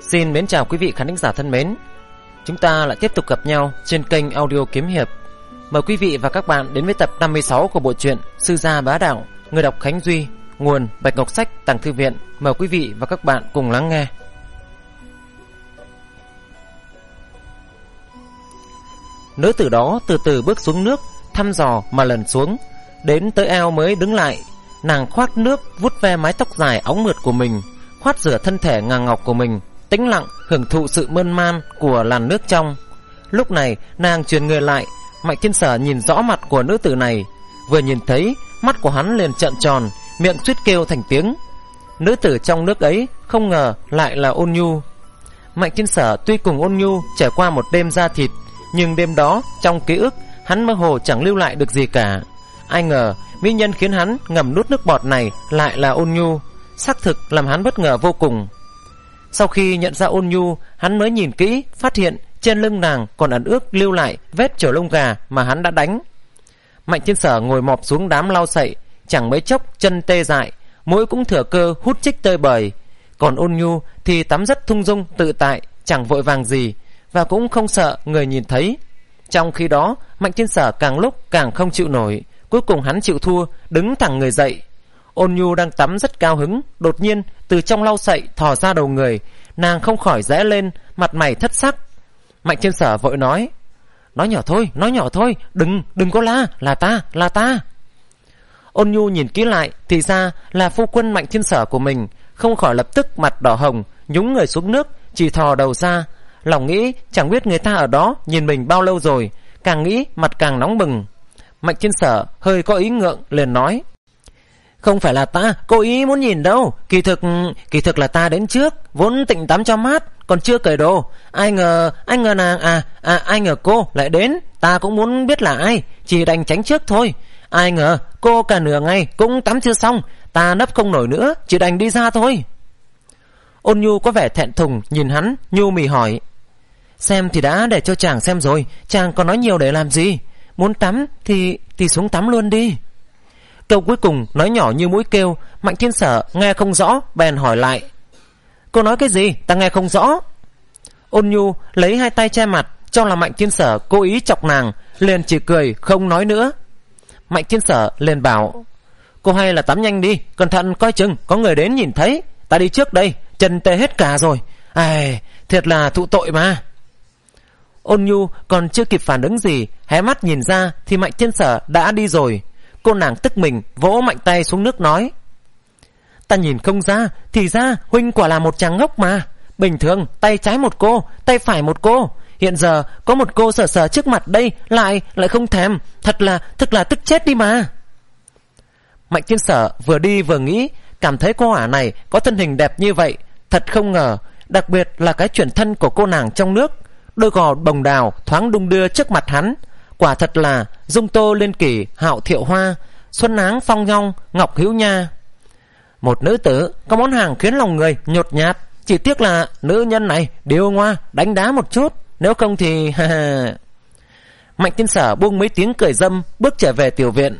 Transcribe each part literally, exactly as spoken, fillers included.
Xin mến chào quý vị khán thính giả thân mến. Chúng ta lại tiếp tục gặp nhau trên kênh audio Kiếm Hiệp. Mời quý vị và các bạn đến với tập năm mươi sáu của bộ truyện Sư Gia Bá Đạo. Người đọc Khánh Duy, nguồn Bạch Ngọc Sách, Tàng Thư Viện. Mời quý vị và các bạn cùng lắng nghe. Nữ tử đó từ từ bước xuống nước, thăm dò mà lần xuống, đến tới eo mới đứng lại. Nàng khoát nước vuốt ve mái tóc dài óng mượt của mình, khoát rửa thân thể ngà ngọc của mình, tĩnh lặng hưởng thụ sự mơn man của làn nước trong. Lúc này nàng chuyển người lại, Mạnh Thiên Sở nhìn rõ mặt của nữ tử này. Vừa nhìn thấy, mắt của hắn liền trợn tròn, miệng suýt kêu thành tiếng. Nữ tử trong nước ấy không ngờ lại là Ôn Nhu. Mạnh Thiên Sở tuy cùng Ôn Nhu trải qua một đêm da thịt, nhưng đêm đó trong ký ức hắn mơ hồ chẳng lưu lại được gì cả. Ai ngờ mỹ nhân khiến hắn ngầm nuốt nước bọt này lại là Ôn Nhu, xác thực làm hắn bất ngờ vô cùng. Sau khi nhận ra Ôn Nhu, hắn mới nhìn kỹ, phát hiện trên lưng nàng còn ẩn ước lưu lại vết chổi lông gà mà hắn đã đánh. Mạnh Thiên Sở ngồi mọp xuống đám lau sậy, chẳng mấy chốc chân tê dại, mũi cũng thừa cơ hút chích tơi bời. Còn Ôn Nhu thì tắm rất thung dung tự tại, chẳng vội vàng gì, và cũng không sợ người nhìn thấy. Trong khi đó, Mạnh Thiên Sở càng lúc càng không chịu nổi, cuối cùng hắn chịu thua, đứng thẳng người dậy. Ôn Nhu đang tắm rất cao hứng, đột nhiên từ trong lau sậy thò ra đầu người, nàng không khỏi rẽ lên, mặt mày thất sắc. Mạnh Thiên Sở vội nói: Nói nhỏ thôi, nói nhỏ thôi, đừng, đừng có la, là ta, là ta. Ôn Nhu nhìn kỹ lại, thì ra là phu quân Mạnh Thiên Sở của mình, không khỏi lập tức mặt đỏ hồng, nhúng người xuống nước, chỉ thò đầu ra. Lòng nghĩ chẳng biết người ta ở đó nhìn mình bao lâu rồi, càng nghĩ mặt càng nóng bừng. Mạnh Thiên Sở hơi có ý ngượng liền nói: Không phải là ta cố ý muốn nhìn đâu, Kỳ thực Kỳ thực là ta đến trước, vốn tịnh tắm cho mát, còn chưa cởi đồ. Ai ngờ Ai ngờ nàng À à ai ngờ cô lại đến, ta cũng muốn biết là ai, chỉ đành tránh trước thôi. Ai ngờ cô cả nửa ngày cũng tắm chưa xong, ta nấp không nổi nữa, chỉ đành đi ra thôi. Ôn Nhu có vẻ thẹn thùng nhìn hắn, nhu mì hỏi: Xem thì đã để cho chàng xem rồi, chàng còn nói nhiều để làm gì? Muốn tắm thì thì xuống tắm luôn đi. Câu cuối cùng nói nhỏ như mũi kêu, Mạnh Thiên Sở nghe không rõ, bèn hỏi lại: Cô nói cái gì? Ta nghe không rõ. Ôn Nhu lấy hai tay che mặt, cho là Mạnh Thiên Sở cố ý chọc nàng, liền chỉ cười không nói nữa. Mạnh Thiên Sở liền bảo: Cô hay là tắm nhanh đi, cẩn thận coi chừng có người đến nhìn thấy. Ta đi trước đây, chân tê hết cả rồi. Ai, thiệt là thụ tội mà. Ôn Nhu còn chưa kịp phản ứng gì, hé mắt nhìn ra thì Mạnh Thiên Sở đã đi rồi. Cô nàng tức mình vỗ mạnh tay xuống nước nói: Ta nhìn không ra, thì ra huynh quả là một chàng ngốc mà. Bình thường tay trái một cô, tay phải một cô, hiện giờ có một cô sờ sờ trước mặt đây, lại lại không thèm, thật là thật là tức chết đi mà. Mạnh Thiên Sở vừa đi vừa nghĩ, cảm thấy cô ả này có thân hình đẹp như vậy, thật không ngờ, đặc biệt là cái chuyển thân của cô nàng trong nước, đôi gò bồng đào thoáng đung đưa trước mặt hắn, quả thật là dung tô liên kỷ, hạo thiệu hoa, xuân áng phong nhong, ngọc hữu nha. Một nữ tử có món hàng khiến lòng người nhột nhạt, chỉ tiếc là nữ nhân này điêu ngoa, đánh đá một chút, nếu không thì Mạnh Thiên Sở buông mấy tiếng cười dâm, bước trở về tiểu viện.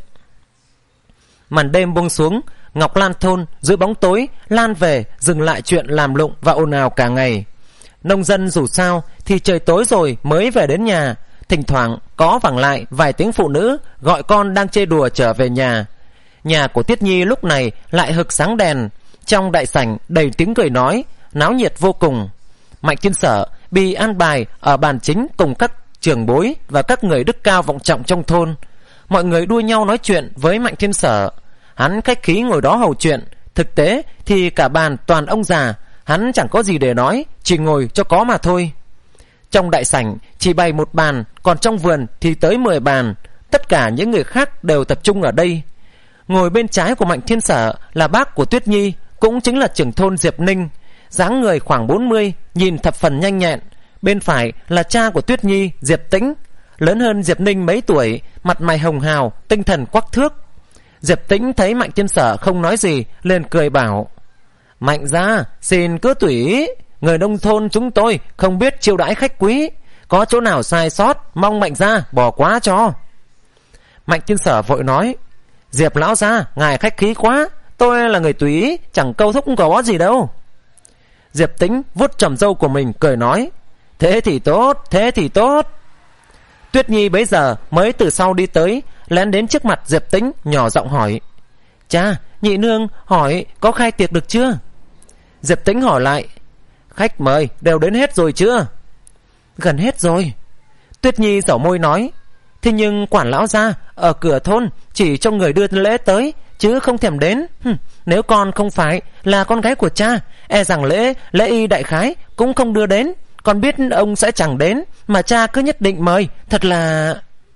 Màn đêm buông xuống, Ngọc Lan thôn dưới bóng tối lan về, dừng lại chuyện làm lụng và ồn ào cả ngày. Nông dân dù sao thì trời tối rồi mới về đến nhà, thỉnh thoảng có vẳng lại vài tiếng phụ nữ gọi con đang chơi đùa trở về nhà. Nhà của Tiết Nhi lúc này lại hực sáng đèn, trong đại sảnh đầy tiếng cười nói, náo nhiệt vô cùng. Mạnh Thiên Sở bị an bài ở bàn chính cùng các trưởng bối và các người đức cao vọng trọng trong thôn. Mọi người đua nhau nói chuyện với Mạnh Thiên Sở, hắn khách khí ngồi đó hầu chuyện. Thực tế thì cả bàn toàn ông già, hắn chẳng có gì để nói, chỉ ngồi cho có mà thôi. Trong đại sảnh chỉ bày một bàn, còn trong vườn thì tới mười bàn. Tất cả những người khác đều tập trung ở đây. Ngồi bên trái của Mạnh Thiên Sở là bác của Tuyết Nhi, cũng chính là trưởng thôn Diệp Ninh, dáng người khoảng bốn mươi, nhìn thập phần nhanh nhẹn. Bên phải là cha của Tuyết Nhi, Diệp Tĩnh, lớn hơn Diệp Ninh mấy tuổi, mặt mày hồng hào, tinh thần quắc thước. Diệp Tĩnh thấy Mạnh Thiên Sở không nói gì, liền cười bảo: Mạnh gia, xin cứ tùy ý, người nông thôn chúng tôi không biết chiêu đãi khách quý, có chỗ nào sai sót mong Mạnh gia bỏ qua cho. Mạnh Thiên Sở vội nói: Diệp lão gia, ngài khách khí quá, tôi là người tùy ý, chẳng câu thúc có gì đâu. Diệp Tĩnh vuốt chòm râu của mình cười nói: Thế thì tốt, thế thì tốt. Tuyết Nhi bấy giờ mới từ sau đi tới, lén đến trước mặt Diệp Tĩnh nhỏ giọng hỏi: Cha, nhị nương hỏi có khai tiệc được chưa? Diệp Tĩnh hỏi lại: Khách mời đều đến hết rồi chưa? Gần hết rồi. Tuyết Nhi dẩu môi nói: Thế nhưng quản lão gia ở cửa thôn chỉ cho người đưa lễ tới, chứ không thèm đến. Hừm, nếu con không phải là con gái của cha, e rằng lễ lễ y đại khái cũng không đưa đến. Con biết ông sẽ chẳng đến, mà cha cứ nhất định mời, thật là...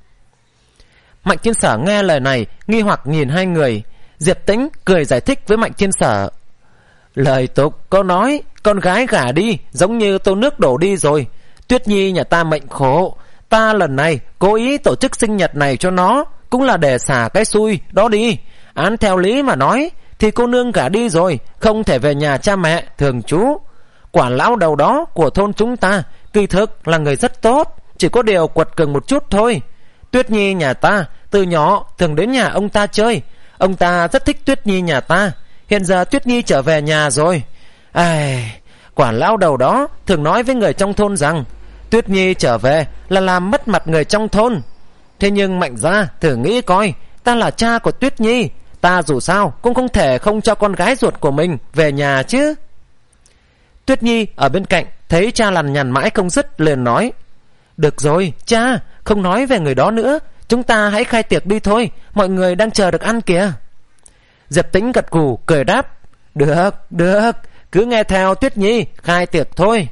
Mạnh Thiên Sở nghe lời này nghi hoặc nhìn hai người. Diệp Tĩnh cười giải thích với Mạnh Thiên Sở: Lời tục có nói con gái gả đi giống như tô nước đổ đi rồi. Tuyết Nhi nhà ta mệnh khổ, ta lần này cố ý tổ chức sinh nhật này cho nó, cũng là để xả cái xui đó đi. Án theo lý mà nói thì cô nương gả đi rồi, không thể về nhà cha mẹ thường trú. Quản lão đầu đó của thôn chúng ta kỳ thực là người rất tốt, chỉ có điều quật cường một chút thôi. Tuyết Nhi nhà ta từ nhỏ thường đến nhà ông ta chơi, ông ta rất thích Tuyết Nhi nhà ta. Hiện giờ Tuyết Nhi trở về nhà rồi. Ai, quản lão đầu đó thường nói với người trong thôn rằng Tuyết Nhi trở về là làm mất mặt người trong thôn. Thế nhưng Mạnh gia thử nghĩ coi, ta là cha của Tuyết Nhi, ta dù sao cũng không thể không cho con gái ruột của mình về nhà chứ. Tuyết Nhi ở bên cạnh thấy cha lằn nhằn mãi không dứt, liền nói: Được rồi cha, không nói về người đó nữa, chúng ta hãy khai tiệc đi thôi, mọi người đang chờ được ăn kìa. Diệp Tĩnh gật gù cười đáp: Được, được, cứ nghe theo Tuyết Nhi, khai tiệc thôi.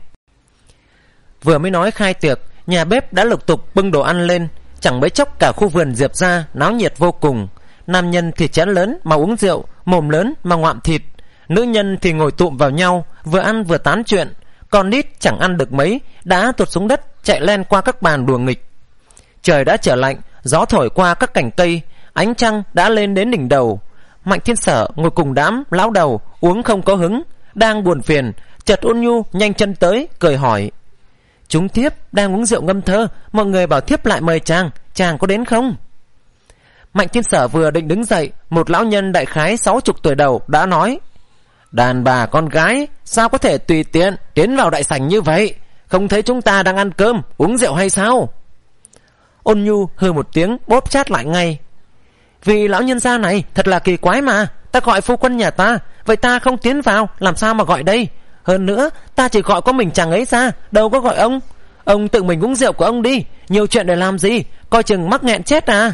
Vừa mới nói khai tiệc, nhà bếp đã lục tục bưng đồ ăn lên. Chẳng mấy chốc cả khu vườn Diệp gia náo nhiệt vô cùng. Nam nhân thì chén lớn mà uống rượu, mồm lớn mà ngoạm thịt. Nữ nhân thì ngồi tụm vào nhau, vừa ăn vừa tán chuyện. Con nít chẳng ăn được mấy đã tuột xuống đất, chạy len qua các bàn đùa nghịch. Trời đã trở lạnh, gió thổi qua các cành cây, ánh trăng đã lên đến đỉnh đầu. Mạnh Thiên Sở ngồi cùng đám lão đầu uống không có hứng, đang buồn phiền, chợt Ôn Nhu nhanh chân tới cười hỏi: Chúng thiếp đang uống rượu ngâm thơ, mọi người bảo thiếp lại mời chàng, chàng có đến không? Mạnh Thiên Sở vừa định đứng dậy, một lão nhân đại khái sáu chục tuổi đầu đã nói: Đàn bà con gái sao có thể tùy tiện tiến vào đại sảnh như vậy? Không thấy chúng ta đang ăn cơm uống rượu hay sao? Ôn Nhu hừ một tiếng bóp chát lại ngay: Vì lão nhân gia này thật là kỳ quái mà, ta gọi phu quân nhà ta, vậy ta không tiến vào làm sao mà gọi đây? Hơn nữa ta chỉ gọi có mình chàng ấy ra, đâu có gọi ông. Ông tự mình uống rượu của ông đi, nhiều chuyện để làm gì, coi chừng mắc nghẹn chết à.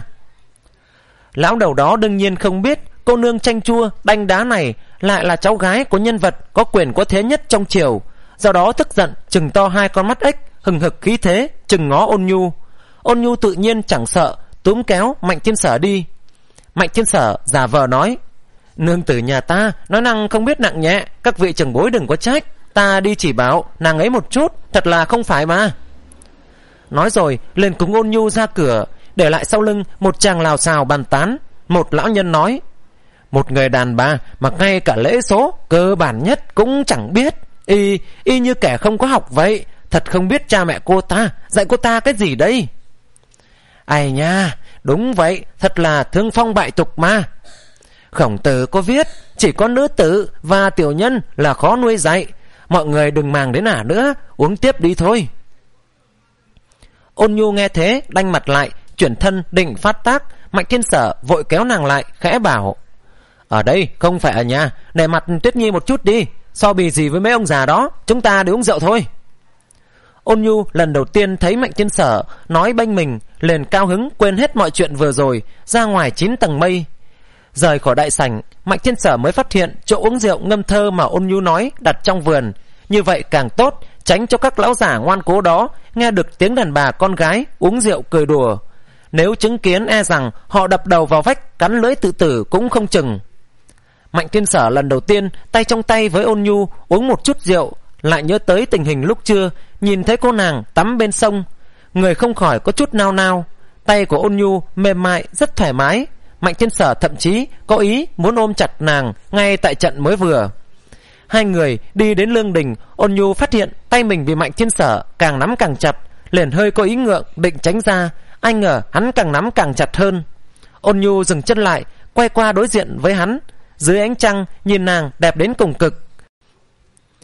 Lão đầu đó đương nhiên không biết cô nương chanh chua đanh đá này lại là cháu gái của nhân vật có quyền có thế nhất trong triều, do đó tức giận chừng to hai con mắt ếch, hừng hực khí thế chừng ngó Ôn Nhu. Ôn Nhu tự nhiên chẳng sợ, túm kéo Mạnh Thiên Sở đi. Mạnh Thiên Sở giả vờ nói: Nương tử nhà ta nói năng không biết nặng nhẹ, các vị trưởng bối đừng có trách, ta đi chỉ bảo nàng ấy một chút, thật là không phải mà. Nói rồi liền cùng Ôn Nhu ra cửa, để lại sau lưng một chàng lào xào bàn tán. Một lão nhân nói: Một người đàn bà mà ngay cả lễ số cơ bản nhất cũng chẳng biết, y y như kẻ không có học vậy, thật không biết cha mẹ cô ta dạy cô ta cái gì đây. Ai nha, đúng vậy, thật là thương phong bại tục mà. Khổng Tử có viết, chỉ có nữ tử và tiểu nhân là khó nuôi dạy. Mọi người đừng màng đến ả nữa, uống tiếp đi thôi. Ôn Nhu nghe thế đanh mặt lại, chuyển thân định phát tác. Mạnh Thiên Sở vội kéo nàng lại, khẽ bảo: Ở đây không phải ở nhà, để mặt Tuyết Nhi một chút đi, so bì gì với mấy ông già đó, chúng ta đi uống rượu thôi. Ôn Nhu lần đầu tiên thấy Mạnh Thiên Sở nói bênh mình, liền cao hứng quên hết mọi chuyện vừa rồi, ra ngoài chín tầng mây. Rời khỏi đại sảnh, Mạnh Thiên Sở mới phát hiện chỗ uống rượu ngâm thơ mà Ôn Nhu nói đặt trong vườn. Như vậy càng tốt, tránh cho các lão giả ngoan cố đó nghe được tiếng đàn bà con gái uống rượu cười đùa. Nếu chứng kiến e rằng họ đập đầu vào vách, cắn lưỡi tự tử cũng không chừng. Mạnh Thiên Sở lần đầu tiên tay trong tay với Ôn Nhu uống một chút rượu, lại nhớ tới tình hình lúc trưa nhìn thấy cô nàng tắm bên sông, người không khỏi có chút nao nao. Tay của Ôn Nhu mềm mại rất thoải mái, Mạnh Thiên Sở thậm chí có ý muốn ôm chặt nàng ngay tại trận mới vừa. Hai người đi đến lương đình, Ôn Nhu phát hiện tay mình bị Mạnh Thiên Sở càng nắm càng chặt, liền hơi có ý ngượng định tránh ra, ai ngờ hắn càng nắm càng chặt hơn. Ôn Nhu dừng chân lại, quay qua đối diện với hắn. Dưới ánh trăng nhìn nàng đẹp đến cùng cực.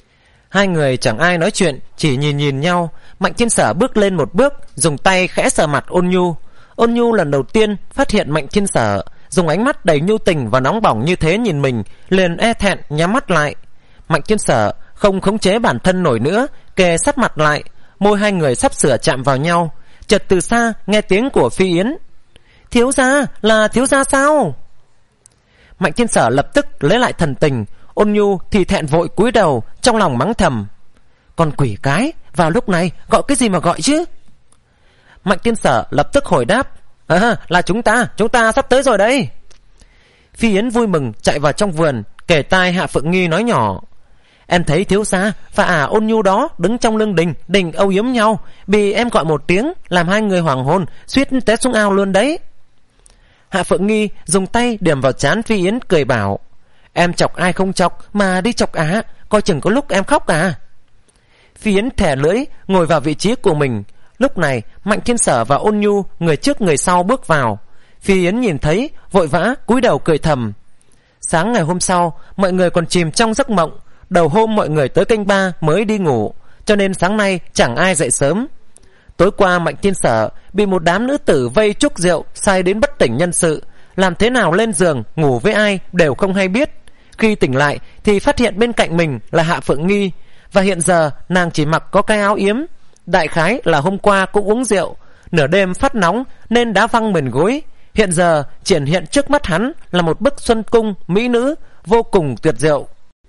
Hai người chẳng ai nói chuyện, chỉ nhìn nhìn nhau. Mạnh Thiên Sở bước lên một bước, dùng tay khẽ sờ mặt Ôn Nhu. Ôn Nhu lần đầu tiên phát hiện Mạnh Thiên Sở dùng ánh mắt đầy nhu tình và nóng bỏng như thế nhìn mình, liền e thẹn nhắm mắt lại. Mạnh Thiên Sở không khống chế bản thân nổi nữa, kề sát mặt lại, môi hai người sắp sửa chạm vào nhau. Chợt từ xa nghe tiếng của Phi Yến. Thiếu gia, là thiếu gia sao? Mạnh Thiên Sở lập tức lấy lại thần tình. Ôn Nhu thì thẹn vội cúi đầu, trong lòng mắng thầm. Còn quỷ cái, vào lúc này gọi cái gì mà gọi chứ? Mạnh Thiên Sở lập tức hồi đáp. À, là chúng ta, chúng ta sắp tới rồi đây. Phi Yến vui mừng chạy vào trong vườn, kề tai Hạ Phượng Nghi nói nhỏ. Em thấy thiếu gia và ả Ôn Nhu đó đứng trong lưng đình, đình âu yếm nhau, bị em gọi một tiếng, làm hai người hoàng hôn, suýt té xuống ao luôn đấy. Hạ Phượng Nghi dùng tay điểm vào trán Phi Yến, cười bảo. Em chọc ai không chọc mà đi chọc ả, coi chừng có lúc em khóc à. Phi Yến thẻ lưỡi ngồi vào vị trí của mình. Lúc này Mạnh Thiên Sở và Ôn Nhu người trước người sau bước vào. Phi Yến nhìn thấy vội vã cúi đầu cười thầm. Sáng ngày hôm sau mọi người còn chìm trong giấc mộng. Đầu hôm mọi người tới canh ba mới đi ngủ, cho nên sáng nay chẳng ai dậy sớm. Tối qua Mạnh Thiên Sở bị một đám nữ tử vây chúc rượu, say đến bất tỉnh nhân sự, làm thế nào lên giường ngủ với ai đều không hay biết. Khi tỉnh lại thì phát hiện bên cạnh mình là Hạ Phượng Nghi, và hiện giờ nàng chỉ mặc có cái áo yếm. Đại khái là hôm qua cũng uống rượu, nửa đêm phát nóng nên đá văng mền gối. Hiện giờ triển hiện trước mắt hắn là một bức xuân cung mỹ nữ vô cùng tuyệt diệu.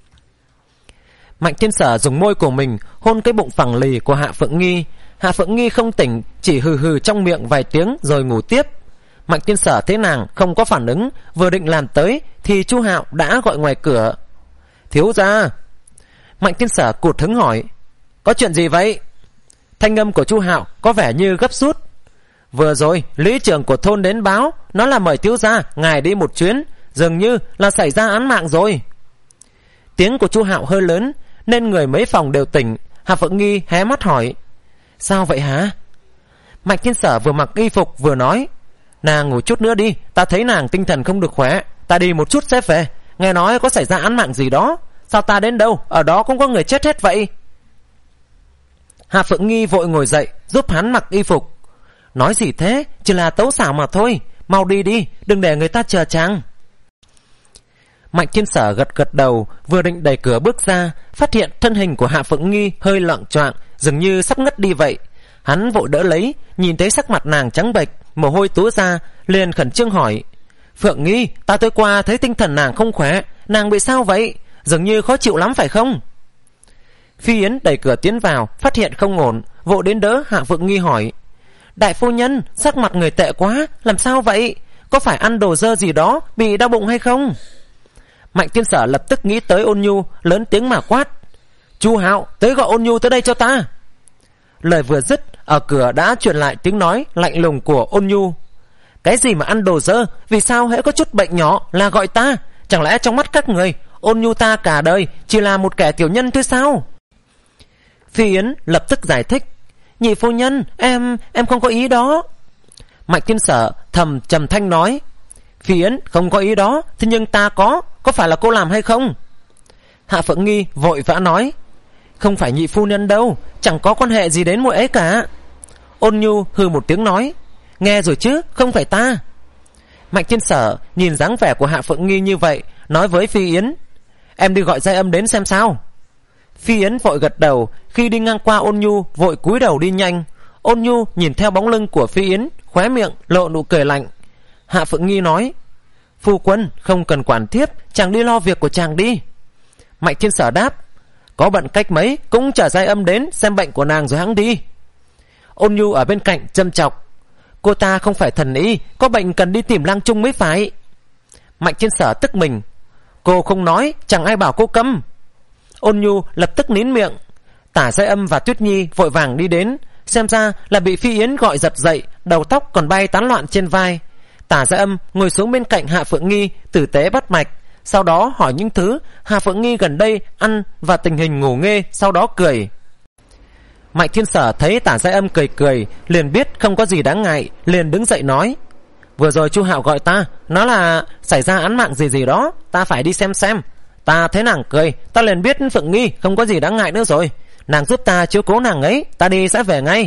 Mạnh Thiên Sở dùng môi của mình hôn cái bụng phẳng lì của Hạ Phượng Nghi. Hạ Phượng Nghi không tỉnh, chỉ hừ hừ trong miệng vài tiếng rồi ngủ tiếp. Mạnh Thiên Sở thấy nàng không có phản ứng, vừa định làm tới thì Chu Hạo đã gọi ngoài cửa. Thiếu gia. Mạnh Thiên Sở cụt hứng hỏi. Có chuyện gì vậy? Thanh âm của Chu Hạo có vẻ như gấp rút. Vừa rồi lý trưởng của thôn đến báo, nó là mời thiếu gia ngài đi một chuyến, dường như là xảy ra án mạng rồi. Tiếng của Chu Hạo hơi lớn nên người mấy phòng đều tỉnh. Hạ Phượng Nghi hé mắt hỏi. Sao vậy hả? Mạnh Thiên Sở vừa mặc y phục vừa nói. Nàng ngủ chút nữa đi, ta thấy nàng tinh thần không được khỏe, ta đi một chút sẽ về. Nghe nói có xảy ra án mạng gì đó. Sao ta đến đâu ở đó cũng có người chết hết vậy? Hạ Phượng Nghi vội ngồi dậy giúp hắn mặc y phục. Nói gì thế, chỉ là tấu xảo mà thôi. Mau đi đi, đừng để người ta chờ chàng. Mạnh Thiên Sở gật gật đầu, vừa định đẩy cửa bước ra, phát hiện thân hình của Hạ Phượng Nghi hơi loạng choạng, dường như sắp ngất đi vậy. Hắn vội đỡ lấy, nhìn thấy sắc mặt nàng trắng bệch, mồ hôi túa ra, liền khẩn trương hỏi. Phượng Nghi, ta tối qua thấy tinh thần nàng không khỏe, nàng bị sao vậy? Dường như khó chịu lắm phải không? Phi Yến đẩy cửa tiến vào, phát hiện không ổn, vội đến đỡ Hạ Phượng Nghi hỏi. Đại phu nhân, sắc mặt người tệ quá, làm sao vậy? Có phải ăn đồ dơ gì đó, bị đau bụng hay không? Mạnh Thiên Sở lập tức nghĩ tới Ôn Nhu, lớn tiếng mà quát. Chu Hạo, tới gọi Ôn Nhu tới đây cho ta. Lời vừa dứt, ở cửa đã truyền lại tiếng nói lạnh lùng của Ôn Nhu. Cái gì mà ăn đồ dơ, vì sao hễ có chút bệnh nhỏ là gọi ta? Chẳng lẽ trong mắt các người, Ôn Nhu ta cả đời chỉ là một kẻ tiểu nhân thôi sao? Phi Yến lập tức giải thích. Nhị phu nhân, em, em không có ý đó. Mạnh Thiên Sở thầm trầm thanh nói. Phi Yến không có ý đó, thế nhưng ta có, có phải là cô làm hay không? Hạ Phượng Nghi vội vã nói. Không phải nhị phu nhân đâu, chẳng có quan hệ gì đến muội ấy cả. Ôn Nhu hừ một tiếng nói. Nghe rồi chứ, không phải ta. Mạnh Thiên Sở nhìn dáng vẻ của Hạ Phượng Nghi như vậy, nói với Phi Yến. Em đi gọi Giai Âm đến xem sao. Phi Yến vội gật đầu, khi đi ngang qua Ôn Nhu vội cúi đầu đi nhanh. Ôn Nhu nhìn theo bóng lưng của Phi Yến, khóe miệng lộ nụ cười lạnh. Hạ Phượng Nghi nói. Phu quân không cần quản thiếp, chàng đi lo việc của chàng đi. Mạnh Thiên Sở đáp. Có bận cách mấy cũng chở Giai Âm đến xem bệnh của nàng rồi hẵng đi. Ôn Nhu ở bên cạnh châm chọc. Cô ta không phải thần y, có bệnh cần đi tìm Lang Trung mới phải. Mạnh Thiên Sở tức mình. Cô không nói, chẳng ai bảo cô câm. Ôn Nhu lập tức nín miệng. Tả Giai Âm và Tuyết Nhi vội vàng đi đến, xem ra là bị Phi Yến gọi giật dậy, đầu tóc còn bay tán loạn trên vai. Tả Giai Âm ngồi xuống bên cạnh Hạ Phượng Nghi, tử tế bắt mạch, sau đó hỏi những thứ Hạ Phượng Nghi gần đây ăn và tình hình ngủ nghê, sau đó cười. Mạnh Thiên Sở thấy Tả Giai Âm cười cười, liền biết không có gì đáng ngại, liền đứng dậy nói. Vừa rồi Chu Hạo gọi ta, nói là xảy ra án mạng gì gì đó, ta phải đi xem xem. Ta thấy nàng cười, ta liền biết Phượng Nghi không có gì đáng ngại nữa rồi. Nàng giúp ta chiếu cố nàng ấy, ta đi sẽ về ngay.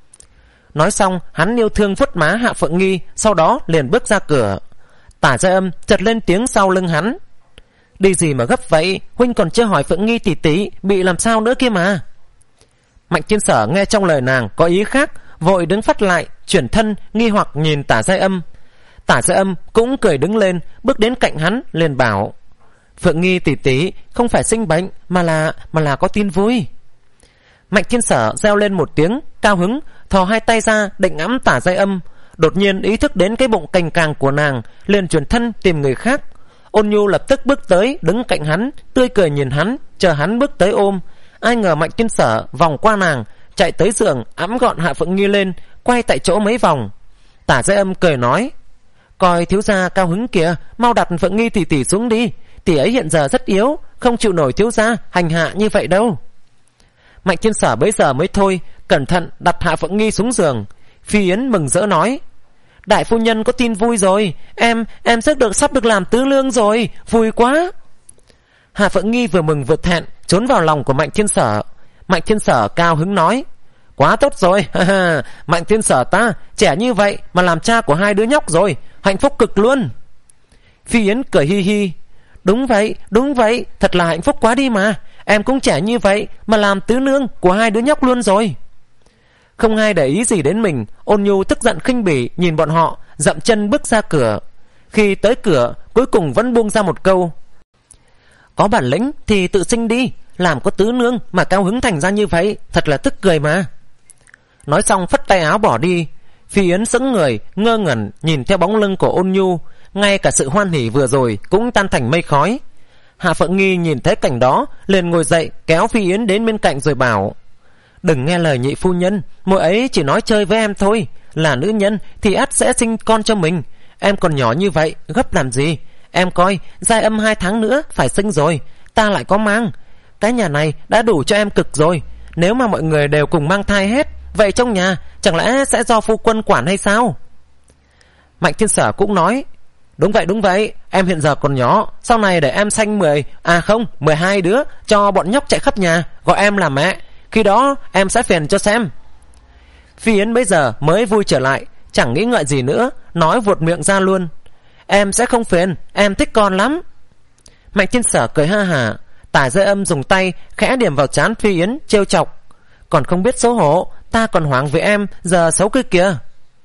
Nói xong, hắn yêu thương vuốt má Hạ Phượng Nghi, sau đó liền bước ra cửa. Tả Giai Âm chợt lên tiếng sau lưng hắn. Đi gì mà gấp vậy, huynh còn chưa hỏi Phượng Nghi tỷ tỷ bị làm sao nữa kia mà. Mạnh Thiên Sở nghe trong lời nàng có ý khác, vội đứng phắt lại, chuyển thân nghi hoặc nhìn Tả Giai Âm. Tả Giai Âm cũng cười đứng lên, bước đến cạnh hắn liền bảo: Phượng Nghi tỷ tỷ không phải sinh bệnh, mà là mà là có tin vui. Mạnh Thiên Sở reo lên một tiếng cao hứng, thò hai tay ra định ngắm Tả Giai Âm, đột nhiên ý thức đến cái bụng cành càng của nàng, liền chuyển thân tìm người khác. Ôn Nhu lập tức bước tới đứng cạnh hắn, tươi cười nhìn hắn, chờ hắn bước tới ôm. Ai ngờ Mạnh Thiên Sở vòng qua nàng, chạy tới giường ẵm gọn Hạ Phượng Nghi lên, quay tại chỗ mấy vòng. Tả Giai Âm cười nói: Coi thiếu gia cao hứng kìa, mau đặt Phượng Nghi tỷ tỷ xuống đi, tỷ ấy hiện giờ rất yếu, không chịu nổi thiếu gia hành hạ như vậy đâu. Mạnh Thiên Sở bấy giờ mới thôi, cẩn thận đặt Hạ Phượng Nghi xuống giường. Phi Yến mừng rỡ nói: Đại phu nhân có tin vui rồi, em em sắp được sắp được làm tứ lương rồi, vui quá. Hạ Phượng Nghi vừa mừng vừa thẹn trốn vào lòng của Mạnh Thiên Sở. Mạnh Thiên Sở cao hứng nói: Quá tốt rồi, Mạnh Thiên Sở ta trẻ như vậy mà làm cha của hai đứa nhóc rồi, hạnh phúc cực luôn. Phi Yến cười hi hi: Đúng vậy, đúng vậy, thật là hạnh phúc quá đi mà. Em cũng trẻ như vậy mà làm tứ nương của hai đứa nhóc luôn rồi. Không ai để ý gì đến mình, Ôn Nhu tức giận khinh bỉ nhìn bọn họ, dậm chân bước ra cửa. Khi tới cửa, cuối cùng vẫn buông ra một câu: Có bản lĩnh thì tự sinh đi, làm có tứ nương mà cao hứng thành ra như vậy, thật là tức cười mà. Nói xong phất tay áo bỏ đi. Phi Yến sững người, ngơ ngẩn nhìn theo bóng lưng của Ôn Nhu, ngay cả sự hoan hỉ vừa rồi cũng tan thành mây khói. Hạ Phượng Nghi nhìn thấy cảnh đó, liền ngồi dậy kéo Phi Yến đến bên cạnh rồi bảo: Đừng nghe lời nhị phu nhân, muội ấy chỉ nói chơi với em thôi, là nữ nhân thì ắt sẽ sinh con cho mình. Em còn nhỏ như vậy, gấp làm gì? Em coi, Giai Âm hai tháng nữa phải sinh rồi, ta lại có mang. Cái nhà này đã đủ cho em cực rồi. Nếu mà mọi người đều cùng mang thai hết, vậy trong nhà chẳng lẽ sẽ do phu quân quản hay sao? Mạnh Thiên Sở cũng nói: Đúng vậy, đúng vậy, em hiện giờ còn nhỏ, sau này để em sanh mười, à không, mười hai đứa, cho bọn nhóc chạy khắp nhà, gọi em là mẹ. Khi đó em sẽ phiền cho xem. Phi Yến bây giờ mới vui trở lại, chẳng nghĩ ngợi gì nữa, nói vuột miệng ra luôn: Em sẽ không phiền, em thích con lắm. Mạnh Thiên Sở cười ha hả. Tả Giai Âm dùng tay khẽ điểm vào trán Phi Yến, trêu chọc: Còn không biết xấu hổ, ta còn hoảng với em, giờ xấu kia kìa.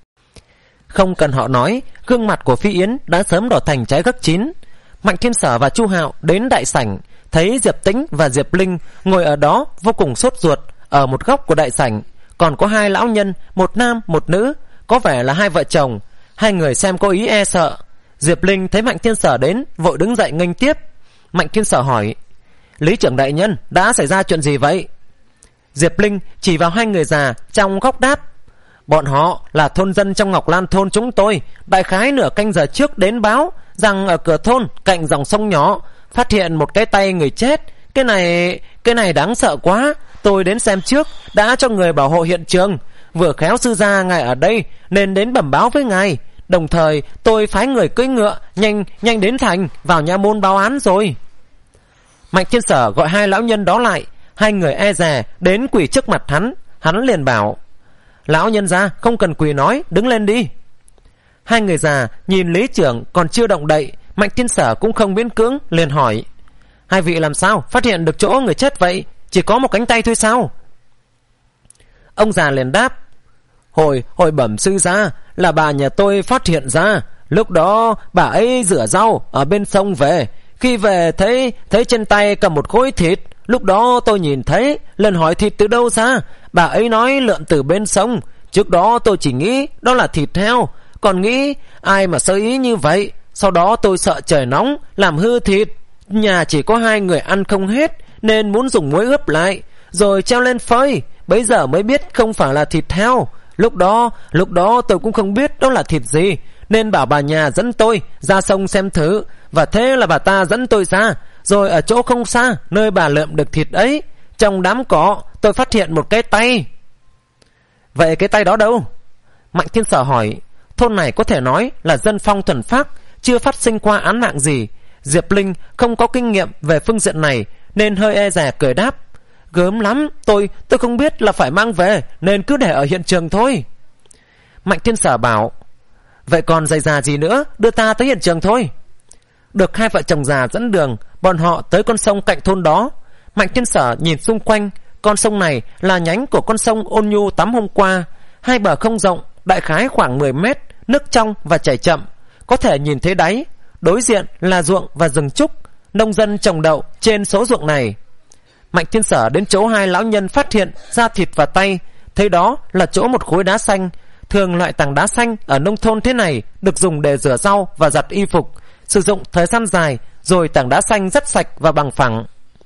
Không cần họ nói, gương mặt của Phi Yến đã sớm đỏ thành trái gấc chín. Mạnh Thiên Sở và Chu Hạo đến đại sảnh, thấy Diệp Tĩnh và Diệp Linh ngồi ở đó vô cùng sốt ruột. Ở một góc của đại sảnh còn có hai lão nhân, một nam một nữ, có vẻ là hai vợ chồng. Hai người xem có ý e sợ. Diệp Linh thấy Mạnh Thiên Sở đến, vội đứng dậy nghênh tiếp. Mạnh Thiên Sở hỏi: Lý trưởng đại nhân, đã xảy ra chuyện gì vậy? Diệp Linh chỉ vào hai người già trong góc đáp: Bọn họ là thôn dân trong Ngọc Lan thôn chúng tôi, đại khái nửa canh giờ trước đến báo rằng ở cửa thôn cạnh dòng sông nhỏ phát hiện một cái tay người chết. Cái này, cái này đáng sợ quá. Tôi đến xem trước, đã cho người bảo hộ hiện trường. Vừa khéo sư gia ngài ở đây nên đến bẩm báo với ngài. Đồng thời tôi phái người cưỡi ngựa nhanh nhanh đến thành, vào nha môn báo án rồi. Mạnh Thiên Sở gọi hai lão nhân đó lại. Hai người e dè đến quỳ trước mặt hắn. Hắn liền bảo: Lão nhân gia không cần quỳ nói, đứng lên đi. Hai người già nhìn Lý trưởng còn chưa động đậy. Mạnh Thiên Sở cũng không miễn cưỡng, liền hỏi: Hai vị làm sao phát hiện được chỗ người chết vậy? Chỉ có một cánh tay thôi sao? Ông già liền đáp: Hồi hồi bẩm sư gia, là bà nhà tôi phát hiện ra. Lúc đó bà ấy rửa rau ở bên sông về, khi về thấy thấy trên tay cầm một khối thịt. Lúc đó tôi nhìn thấy, lần hỏi thịt từ đâu ra. Bà ấy nói lượn từ bên sông. Trước đó tôi chỉ nghĩ đó là thịt heo, còn nghĩ ai mà sơ ý như vậy. Sau đó tôi sợ trời nóng làm hư thịt, nhà chỉ có hai người ăn không hết, nên muốn dùng muối ướp lại rồi treo lên phơi. Bấy giờ mới biết không phải là thịt heo. Lúc đó lúc đó tôi cũng không biết đó là thịt gì, nên bảo bà nhà dẫn tôi ra sông xem thử. Và thế là bà ta dẫn tôi ra. Rồi ở chỗ không xa nơi bà lượm được thịt ấy, trong đám cỏ tôi phát hiện một cái tay. Vậy cái tay đó đâu? Mạnh Thiên Sở hỏi. Thôn này có thể nói là dân phong thuần phác, chưa phát sinh qua án mạng gì. Diệp Linh không có kinh nghiệm về phương diện này nên hơi e dè cười đáp: Gớm lắm, tôi tôi không biết là phải mang về, nên cứ để ở hiện trường thôi. Mạnh Thiên Sở bảo: Vậy còn giày già gì nữa, đưa ta tới hiện trường thôi. Được hai vợ chồng già dẫn đường, bọn họ tới con sông cạnh thôn đó. Mạnh Thiên Sở nhìn xung quanh, con sông này là nhánh của con sông Ôn Nhu tắm hôm qua. Hai bờ không rộng, đại khái khoảng mười mét, nước trong và chảy chậm, có thể nhìn thấy đáy. Đối diện là ruộng và rừng trúc, nông dân trồng đậu trên số ruộng này. Mạnh Thiên Sở đến chỗ hai lão nhân phát hiện da thịt và tay, thấy đó là chỗ một khối đá xanh. Thường loại tảng đá xanh ở nông thôn thế này được dùng để rửa rau và giặt y phục, sử dụng thời gian dài rồi tảng đá xanh rất sạch và bằng phẳng.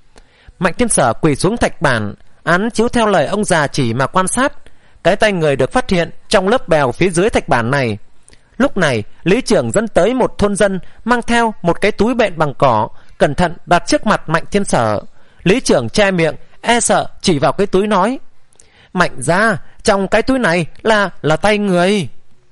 Mạnh Thiên Sở quỳ xuống thạch bản, án chiếu theo lời ông già chỉ mà quan sát. Cái tay người được phát hiện trong lớp bèo phía dưới thạch bản này. Lúc này lý trưởng dẫn tới một thôn dân mang theo một cái túi bện bằng cỏ, cẩn thận đặt trước mặt Mạnh Thiên Sở. Lý trưởng che miệng e sợ chỉ vào cái túi nói: Mạnh gia, trong cái túi này là là tay người.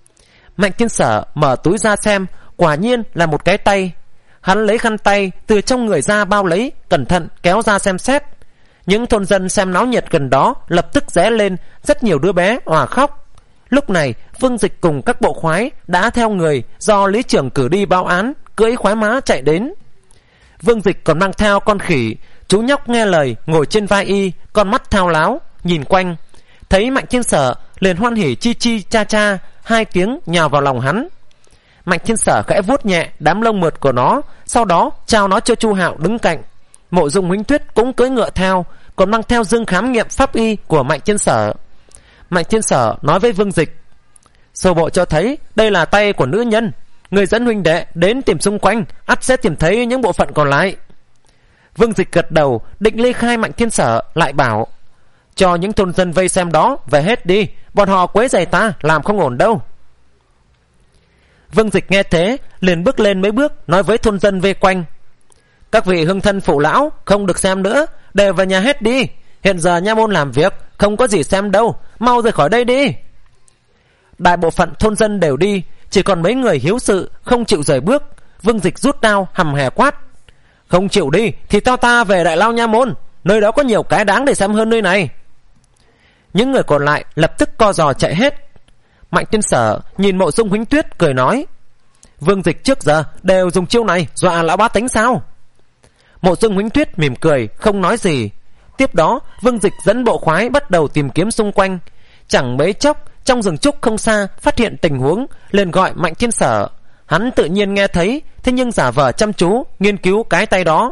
Mạnh Thiên Sở mở túi ra xem, quả nhiên là một cái tay. Hắn lấy khăn tay từ trong người ra bao lấy, cẩn thận kéo ra xem xét. Những thôn dân xem náo nhiệt gần đó lập tức ré lên, rất nhiều đứa bé òa khóc. Lúc này Vương Dịch cùng các bộ khoái đã theo người do lý trưởng cử đi báo án, cưỡi khoái mã chạy đến. Vương Dịch còn mang theo con khỉ. Chú nhóc nghe lời ngồi trên vai y, con mắt thao láo nhìn quanh, thấy Mạnh Thiên Sở liền hoan hỉ chi chi cha cha hai tiếng nhào vào lòng hắn. Mạnh Thiên Sở khẽ vuốt nhẹ đám lông mượt của nó, sau đó trao nó cho Chu Hạo đứng cạnh. Mộ Dung Huỳnh Tuyết cũng cưỡi ngựa theo, còn mang theo dương khám nghiệm pháp y của Mạnh Thiên Sở. Mạnh Thiên Sở nói với Vương Dịch: Sổ bộ cho thấy đây là tay của nữ nhân, người dẫn huynh đệ đến tìm xung quanh, ắt sẽ tìm thấy những bộ phận còn lại. Vương Dịch gật đầu, định ly khai Mạnh Thiên Sở, lại bảo: Cho những thôn dân vây xem đó về hết đi, bọn họ quấy rầy ta làm không ổn đâu. Vương Dịch nghe thế liền bước lên mấy bước, nói với thôn dân vây quanh: Các vị hương thân phụ lão không được xem nữa, đều về nhà hết đi. Hiện giờ nha môn làm việc, không có gì xem đâu, mau rời khỏi đây đi. Đại bộ phận thôn dân đều đi, chỉ còn mấy người hiếu sự không chịu rời bước. Vương Dịch rút đao hầm hè quát: Không chịu đi thì tao ta về Đại Lao nha môn, nơi đó có nhiều cái đáng để xem hơn nơi này. Những người còn lại lập tức co giò chạy hết. Mạnh Thiên Sở nhìn Mộ Dung Huỳnh Tuyết cười nói: Vương Dịch trước giờ đều dùng chiêu này dọa lão bá tính sao? Mộ Dung Huỳnh Tuyết mỉm cười không nói gì. Tiếp đó Vương Dịch dẫn bộ khoái bắt đầu tìm kiếm xung quanh. Chẳng mấy chốc trong rừng trúc không xa phát hiện tình huống, liền gọi Mạnh Thiên Sở. Hắn tự nhiên nghe thấy, thế nhưng giả vờ chăm chú nghiên cứu cái tay đó.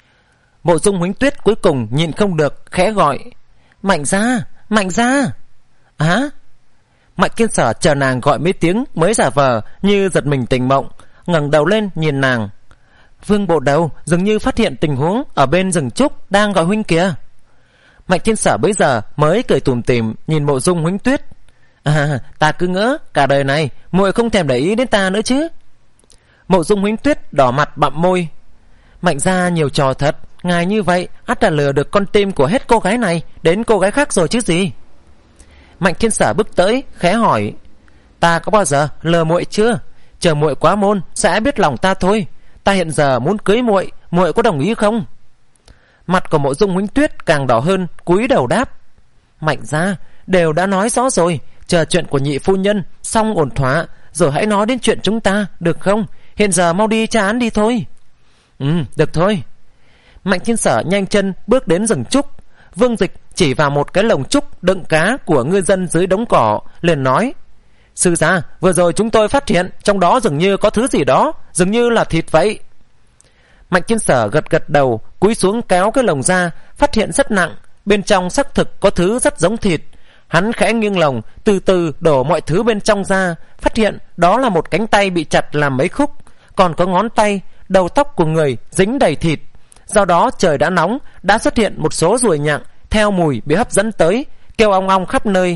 Mộ Dung Huỳnh Tuyết cuối cùng nhịn không được, khẽ gọi: Mạnh gia, Mạnh gia. Á? Mạnh Thiên Sở chờ nàng gọi mấy tiếng mới giả vờ như giật mình tỉnh mộng, ngẩng đầu lên nhìn nàng. Vương bộ đầu dường như phát hiện tình huống ở bên rừng trúc, đang gọi huynh kìa. Mạnh Thiên Sở bấy giờ mới cười tủm tỉm nhìn Mộ Dung Huỳnh Tuyết: À, ta cứ ngỡ cả đời này muội không thèm để ý đến ta nữa chứ. Mộ Dung Huỳnh Tuyết đỏ mặt bặm môi: Mạnh gia nhiều trò thật, ngài như vậy ắt đã lừa được con tim của hết cô gái này đến cô gái khác rồi chứ gì. Mạnh Thiên Sở bước tới khẽ hỏi: Ta có bao giờ lừa muội chưa? Chờ muội quá môn sẽ biết lòng ta thôi. Ta hiện giờ muốn cưới muội, muội có đồng ý không? Mặt của Mộ Dung Huỳnh Tuyết càng đỏ hơn, cúi đầu đáp: Mạnh gia đều đã nói rõ rồi, chờ chuyện của nhị phu nhân xong ổn thỏa rồi hãy nói đến chuyện chúng ta, được không? Hiện giờ mau đi tra án đi thôi. Ừ, được thôi. Mạnh Thiên Sở nhanh chân bước đến rừng trúc. Vương Dịch chỉ vào một cái lồng trúc đựng cá của ngư dân dưới đống cỏ, liền nói: Sư gia, vừa rồi chúng tôi phát hiện trong đó dường như có thứ gì đó, dường như là thịt vậy. Mạnh Thiên Sở gật gật đầu, cúi xuống kéo cái lồng ra, phát hiện rất nặng, bên trong xác thực có thứ rất giống thịt. Hắn khẽ nghiêng lồng, từ từ đổ mọi thứ bên trong ra, phát hiện đó là một cánh tay bị chặt làm mấy khúc, còn có ngón tay, đầu tóc của người dính đầy thịt. Do đó trời đã nóng, đã xuất hiện một số ruồi nhặng theo mùi bị hấp dẫn tới, kêu ong ong khắp nơi.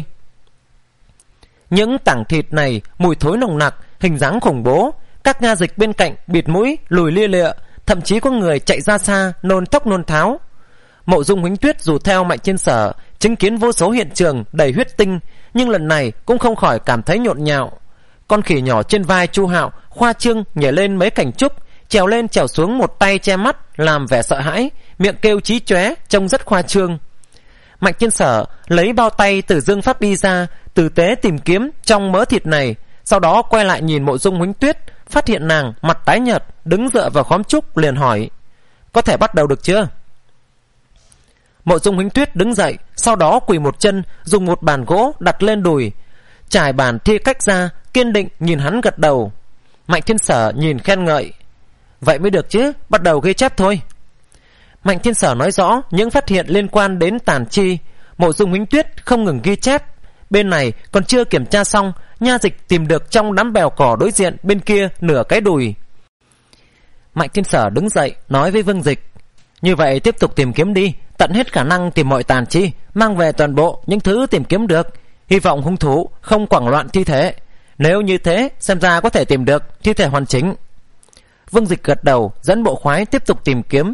Những tảng thịt này mùi thối nồng nặc, hình dáng khủng bố. Các nha dịch bên cạnh bịt mũi lùi lia lịa, thậm chí có người chạy ra xa nôn thốc nôn tháo. Mộ Dung Huỳnh Tuyết dù theo Mạnh Thiên Sở chứng kiến vô số hiện trường đầy huyết tinh, nhưng lần này cũng không khỏi cảm thấy nhộn nhạo. Con khỉ nhỏ trên vai Chu Hạo khoa trương nhảy lên mấy cành trúc, trèo lên trèo xuống, một tay che mắt làm vẻ sợ hãi, miệng kêu chí chóe, trông rất khoa trương. Mạnh Thiên Sở lấy bao tay từ dương pháp y ra, tử tế tìm kiếm trong mớ thịt này, sau đó quay lại nhìn Mộ Dung Huỳnh Tuyết, phát hiện nàng mặt tái nhợt, đứng dựa vào khóm trúc, liền hỏi: có thể bắt đầu được chưa? Mộ Dung Huỳnh Tuyết đứng dậy, sau đó quỳ một chân, dùng một bàn gỗ đặt lên đùi, trải bàn thi cách ra, kiên định nhìn hắn gật đầu. Mạnh Thiên Sở nhìn khen ngợi: vậy mới được chứ, bắt đầu ghi chép thôi. Mạnh Thiên Sở nói rõ những phát hiện liên quan đến tàn chi. Mộ Dung Huỳnh Tuyết không ngừng ghi chép. Bên này còn chưa kiểm tra xong, nha dịch tìm được trong đám bèo cỏ đối diện bên kia nửa cái đùi. Mạnh Thiên Sở đứng dậy nói với Vương Dịch: như vậy tiếp tục tìm kiếm đi, tận hết khả năng tìm mọi tàn chi, mang về toàn bộ những thứ tìm kiếm được, hy vọng hung thủ không quảng loạn thi thể. Nếu như thế, xem ra có thể tìm được thi thể hoàn chỉnh. Vương Dịch gật đầu, dẫn bộ khoái tiếp tục tìm kiếm.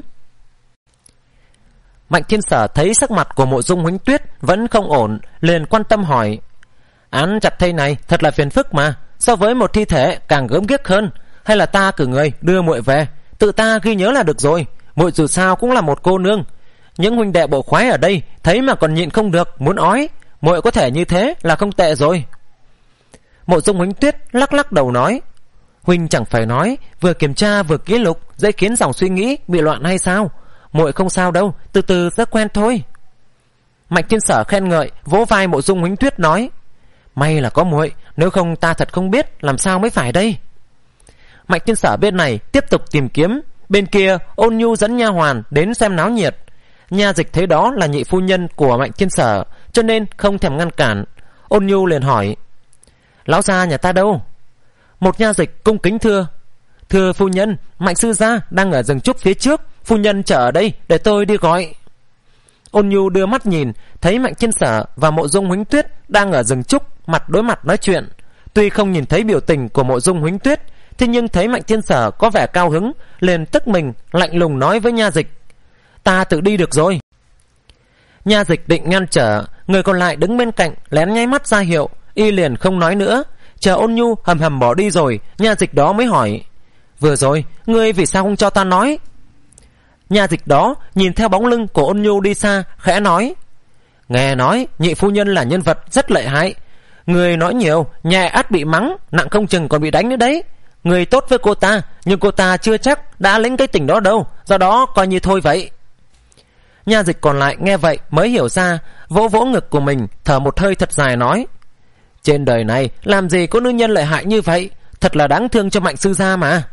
Mạnh Thiên Sở thấy sắc mặt của Mộ Dung Huỳnh Tuyết vẫn không ổn, liền quan tâm hỏi: án chặt thây này thật là phiền phức mà, so với một thi thể càng gớm ghiếc hơn, hay là ta cử người đưa muội về, tự ta ghi nhớ là được rồi. Muội dù sao cũng là một cô nương, những huynh đệ bộ khoái ở đây thấy mà còn nhịn không được, muốn ói. Muội có thể như thế là không tệ rồi. Mộ Dung Huỳnh Tuyết lắc lắc đầu nói: huynh chẳng phải nói vừa kiểm tra vừa ký lục, dễ khiến dòng suy nghĩ bị loạn hay sao? Muội không sao đâu, từ từ sẽ quen thôi. Mạnh Thiên Sở khen ngợi, vỗ vai Mộ Dung Huỳnh Tuyết nói: may là có muội, nếu không ta thật không biết làm sao mới phải đây. Mạnh Thiên Sở bên này tiếp tục tìm kiếm, bên kia Ôn Nhu dẫn nha hoàn đến xem náo nhiệt. Nha dịch thấy đó là nhị phu nhân của Mạnh Thiên Sở, cho nên không thèm ngăn cản. Ôn Nhu liền hỏi: lão gia nhà ta đâu? Một nha dịch cung kính thưa: thưa phu nhân, Mạnh sư gia đang ở rừng trúc phía trước, phu nhân chờ ở đây để tôi đi gọi. Ôn Nhu đưa mắt nhìn, thấy Mạnh Thiên Sở và Mộ Dung Huỳnh Tuyết đang ở rừng trúc mặt đối mặt nói chuyện. Tuy không nhìn thấy biểu tình của Mộ Dung Huỳnh Tuyết, thế nhưng thấy Mạnh Thiên Sở có vẻ cao hứng, liền tức mình lạnh lùng nói với nha dịch: ta tự đi được rồi. Nha dịch định ngăn trở, người còn lại đứng bên cạnh lén nháy mắt ra hiệu, y liền không nói nữa. Chờ Ôn Nhu hầm hầm bỏ đi rồi, nha dịch đó mới hỏi: vừa rồi ngươi vì sao không cho ta nói? Nha dịch đó nhìn theo bóng lưng của Ôn Nhu đi xa, khẽ nói: nghe nói nhị phu nhân là nhân vật rất lợi hại, người nói nhiều nhẹ ắt bị mắng, nặng không chừng còn bị đánh nữa đấy. Người tốt với cô ta, nhưng cô ta chưa chắc đã lĩnh cái tình đó đâu, do đó coi như thôi vậy. Nha dịch còn lại nghe vậy mới hiểu ra, vỗ vỗ ngực của mình, thở một hơi thật dài nói: trên đời này làm gì có nữ nhân lợi hại như vậy, thật là đáng thương cho Mạnh sư gia mà.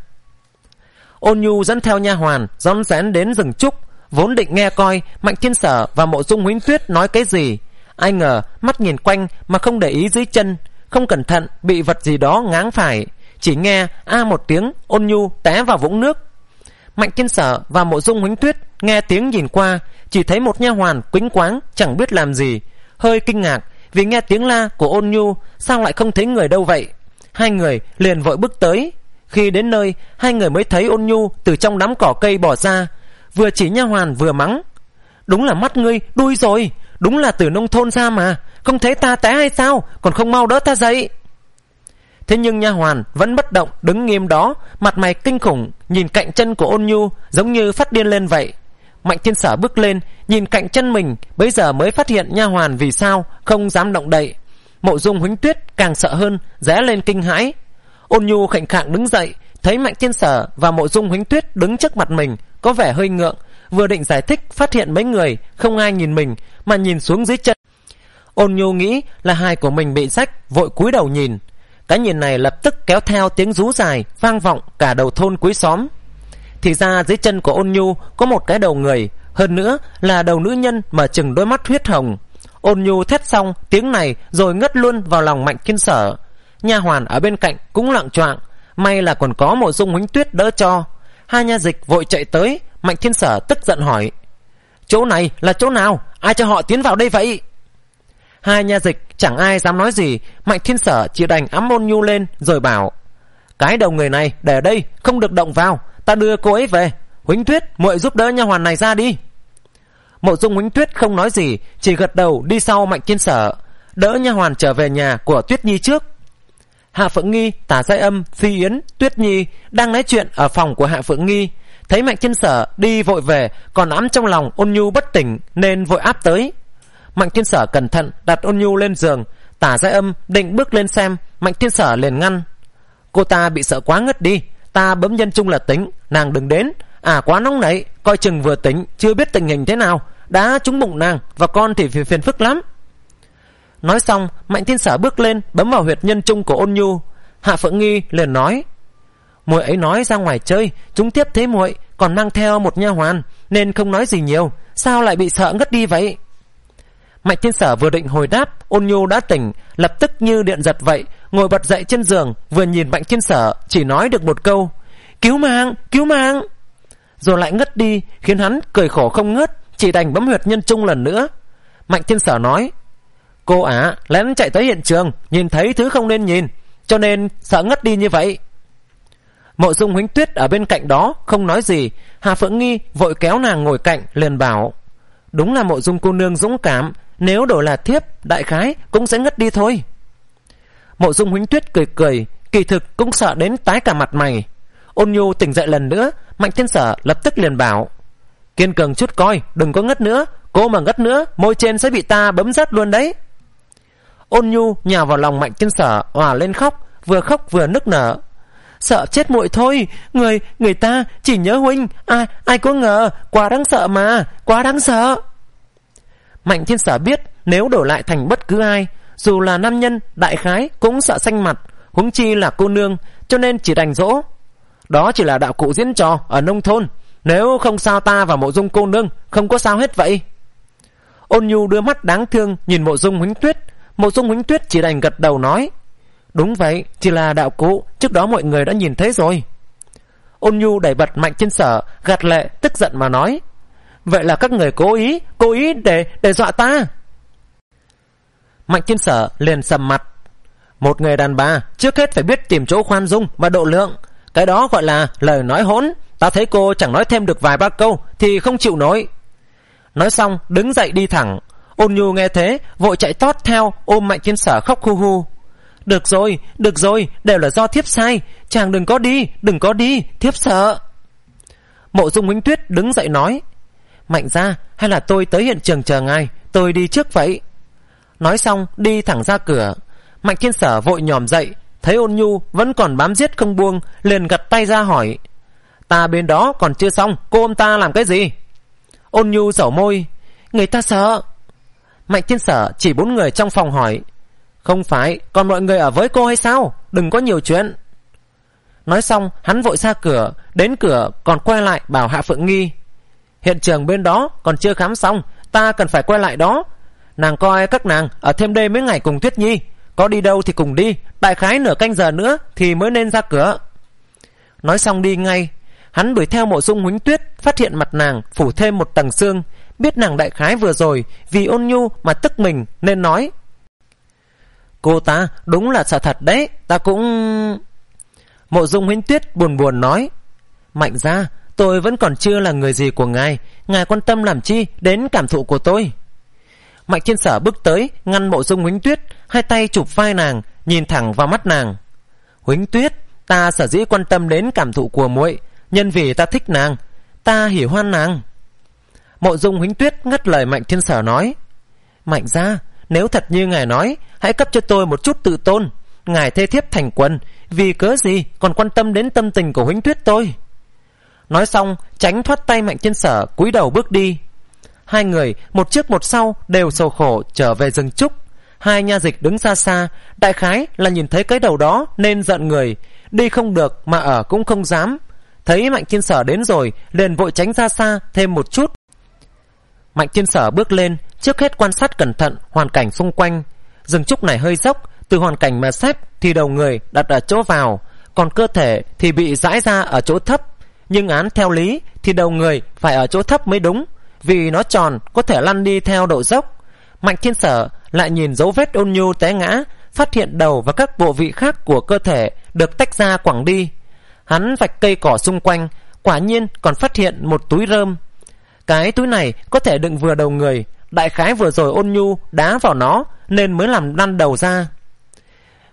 Ôn Nhu dẫn theo nha hoàn rón rén đến rừng trúc, vốn định nghe coi Mạnh Thiên Sở và Mộ Dung Huỳnh Tuyết nói cái gì, ai ngờ mắt nhìn quanh mà không để ý dưới chân, không cẩn thận bị vật gì đó ngáng phải, chỉ nghe a một tiếng, Ôn Nhu té vào vũng nước. Mạnh Thiên Sở và Mộ Dung Huỳnh Tuyết nghe tiếng nhìn qua, chỉ thấy một nha hoàn quĩnh quáng chẳng biết làm gì, hơi kinh ngạc vì nghe tiếng la của Ôn Nhu, sao lại không thấy người đâu vậy. Hai người liền vội bước tới. Khi đến nơi, hai người mới thấy Ôn Nhu từ trong đám cỏ cây bỏ ra, vừa chỉ nha hoàn vừa mắng: đúng là mắt ngươi đuôi rồi, đúng là từ nông thôn ra mà, không thấy ta té hay sao, còn không mau đỡ ta dậy. Thế nhưng nha hoàn vẫn bất động đứng nghiêm đó, mặt mày kinh khủng, nhìn cạnh chân của Ôn Nhu giống như phát điên lên vậy. Mạnh Thiên Sở bước lên nhìn cạnh chân mình, bấy giờ mới phát hiện nha hoàn vì sao không dám động đậy. Mộ Dung Huỳnh Tuyết càng sợ hơn, rẽ lên kinh hãi. Ôn Nhu khệnh khạng đứng dậy, thấy Mạnh Thiên Sở và Mộ Dung Huỳnh Tuyết đứng trước mặt mình, có vẻ hơi ngượng, vừa định giải thích, phát hiện mấy người không ai nhìn mình mà nhìn xuống dưới chân. Ôn Nhu nghĩ là hài của mình bị rách, vội cúi đầu nhìn. Cái nhìn này lập tức kéo theo tiếng rú dài vang vọng cả đầu thôn cuối xóm. Thì ra dưới chân của Ôn Nhu có một cái đầu người, hơn nữa là đầu nữ nhân mở chừng đôi mắt huyết hồng. Ôn Nhu thét xong tiếng này rồi ngất luôn vào lòng Mạnh Thiên Sở. Nha hoàn ở bên cạnh cũng loạng choạng, may là còn có Mộ Dung Huỳnh Tuyết đỡ cho. Hai nha dịch vội chạy tới. Mạnh Thiên Sở tức giận hỏi: chỗ này là chỗ nào, ai cho họ tiến vào đây vậy? Hai nha dịch chẳng ai dám nói gì. Mạnh Thiên Sở chỉ đành ẵm Ôn Nhu lên rồi bảo: cái đầu người này để ở đây, không được động vào, ta đưa cô ấy về. Huỳnh Tuyết, muội giúp đỡ nha hoàn này ra đi. Mộ Dung Huỳnh Tuyết không nói gì, chỉ gật đầu đi sau Mạnh Thiên Sở, đỡ nha hoàn trở về nhà của Tuyết Nhi trước. Hạ Phượng Nghi, Tả Giai Âm, Phi Yến, Tuyết Nhi đang nói chuyện ở phòng của Hạ Phượng Nghi. Thấy Mạnh Thiên Sở đi vội về, còn ẵm trong lòng Ôn Nhu bất tỉnh nên vội áp tới. Mạnh Thiên Sở cẩn thận đặt Ôn Nhu lên giường. Tả Giai Âm định bước lên xem, Mạnh Thiên Sở liền ngăn. Cô ta bị sợ quá ngất đi, ta bấm nhân trung là tính, nàng đừng đến. À quá nóng nảy, coi chừng vừa tỉnh chưa biết tình hình thế nào, đã trúng bụng nàng và con thì phiền, phiền phức lắm. Nói xong, Mạnh Thiên Sở bước lên bấm vào huyệt nhân trung của Ôn Nhu. Hạ Phượng Nghi liền nói, muội ấy nói ra ngoài chơi, chúng tiếp thế muội còn mang theo một nha hoàn nên không nói gì nhiều, sao lại bị sợ ngất đi vậy? Mạnh Thiên Sở vừa định hồi đáp, Ôn Nhu đã tỉnh, lập tức như điện giật vậy, ngồi bật dậy trên giường, vừa nhìn Mạnh Thiên Sở chỉ nói được một câu, cứu mạng, cứu mạng, rồi lại ngất đi, khiến hắn cười khổ không ngớt, chỉ đành bấm huyệt nhân trung lần nữa. Mạnh Thiên Sở nói, cô ả lén chạy tới hiện trường, nhìn thấy thứ không nên nhìn, cho nên sợ ngất đi như vậy. Mộ Dung Huỳnh Tuyết ở bên cạnh đó không nói gì. Hà Phượng Nghi vội kéo nàng ngồi cạnh, liền bảo, đúng là Mộ Dung cô nương dũng cảm, nếu đổi là thiếp, đại khái cũng sẽ ngất đi thôi. Mộ Dung Huỳnh Tuyết cười cười, kỳ thực cũng sợ đến tái cả mặt mày. Ôn Nhu tỉnh dậy lần nữa, Mạnh Thiên Sở lập tức liền bảo, kiên cường chút coi, đừng có ngất nữa, cô mà ngất nữa môi trên sẽ bị ta bấm rát luôn đấy. Ôn Nhu nhào vào lòng Mạnh Thiên Sở, òa lên khóc, vừa khóc vừa nức nở. Sợ chết muội thôi, người người ta chỉ nhớ huynh, ai ai có ngờ, quá đáng sợ mà, quá đáng sợ. Mạnh Thiên Sở biết nếu đổi lại thành bất cứ ai, dù là nam nhân, đại khái cũng sợ xanh mặt, huống chi là cô nương, cho nên chỉ đành dỗ. Đó chỉ là đạo cụ diễn trò ở nông thôn, nếu không sao ta và Mộ Dung cô nương không có sao hết vậy. Ôn Nhu đưa mắt đáng thương nhìn Mộ Dung Huỳnh Tuyết. Mộ Dung Huỳnh Tuyết chỉ đành gật đầu nói, đúng vậy, chỉ là đạo cụ, trước đó mọi người đã nhìn thấy rồi. Ôn Nhu đẩy bật Mạnh Thiên Sở, gạt lệ tức giận mà nói, vậy là các người cố ý, cố ý để để dọa ta. Mạnh Thiên Sở liền sầm mặt, một người đàn bà trước hết phải biết tìm chỗ khoan dung và độ lượng, cái đó gọi là lời nói hỗn. Ta thấy cô chẳng nói thêm được vài ba câu thì không chịu nổi. Nói xong đứng dậy đi thẳng. Ôn Nhu nghe thế vội chạy tót theo, ôm Mạnh Thiên Sở khóc hu hu. Được rồi, được rồi, đều là do thiếp sai, chàng đừng có đi, đừng có đi, thiếp sợ. Mộ Dung Huỳnh Tuyết đứng dậy nói, Mạnh gia, hay là tôi tới hiện trường chờ ngài, tôi đi trước vậy. Nói xong đi thẳng ra cửa. Mạnh Thiên Sở vội nhòm dậy, thấy Ôn Nhu vẫn còn bám giết không buông, liền gật tay ra hỏi, ta bên đó còn chưa xong, cô ôm ta làm cái gì? Ôn Nhu dẩu môi, người ta sợ. Mạnh Thiên Sở chỉ bốn người trong phòng hỏi, không phải còn mọi người ở với cô hay sao? Đừng có nhiều chuyện. Nói xong hắn vội ra cửa, đến cửa còn quay lại bảo Hạ Phượng Nghi, hiện trường bên đó còn chưa khám xong, ta cần phải quay lại đó. Nàng coi các nàng ở thêm đây mấy ngày cùng Tuyết Nhi, có đi đâu thì cùng đi, đại khái nửa canh giờ nữa thì mới nên ra cửa. Nói xong đi ngay. Hắn đuổi theo Mộ Dung Huỳnh Tuyết, phát hiện mặt nàng phủ thêm một tầng xương, biết nàng đại khái vừa rồi vì Ôn Nhu mà tức mình nên nói, cô ta đúng là sợ thật đấy, ta cũng... Mộ Dung Huỳnh Tuyết buồn buồn nói, Mạnh gia, tôi vẫn còn chưa là người gì của ngài, ngài quan tâm làm chi đến cảm thụ của tôi. Mạnh Thiên Sở bước tới ngăn Mộ Dung Huỳnh Tuyết, hai tay chụp vai nàng, nhìn thẳng vào mắt nàng. Huỳnh Tuyết, ta sở dĩ quan tâm đến cảm thụ của muội, nhân vì ta thích nàng, ta hỉ hoan nàng. Mộ Dung Huỳnh Tuyết ngắt lời Mạnh Thiên Sở nói, Mạnh gia, nếu thật như ngài nói, hãy cấp cho tôi một chút tự tôn. Ngài thê thiếp thành quần, vì cớ gì còn quan tâm đến tâm tình của Huỳnh Tuyết tôi? Nói xong tránh thoát tay Mạnh Thiên Sở, cúi đầu bước đi. Hai người một trước một sau đều sầu khổ trở về rừng trúc. Hai nha dịch đứng xa xa, đại khái là nhìn thấy cái đầu đó nên giận người, đi không được mà ở cũng không dám. Thấy Mạnh Thiên Sở đến rồi liền vội tránh ra xa thêm một chút. Mạnh Thiên Sở bước lên, trước hết quan sát cẩn thận hoàn cảnh xung quanh. Rừng trúc này hơi dốc, từ hoàn cảnh mà xét thì đầu người đặt ở chỗ vào, còn cơ thể thì bị rãi ra ở chỗ thấp. Nhưng án theo lý thì đầu người phải ở chỗ thấp mới đúng, vì nó tròn có thể lăn đi theo độ dốc. Mạnh Thiên Sở lại nhìn dấu vết Ôn Nhu té ngã, phát hiện đầu và các bộ vị khác của cơ thể được tách ra quẳng đi. Hắn vạch cây cỏ xung quanh, quả nhiên còn phát hiện một túi rơm. Cái túi này có thể đựng vừa đầu người, đại khái vừa rồi Ôn Nhu đá vào nó nên mới làm lăn đầu ra.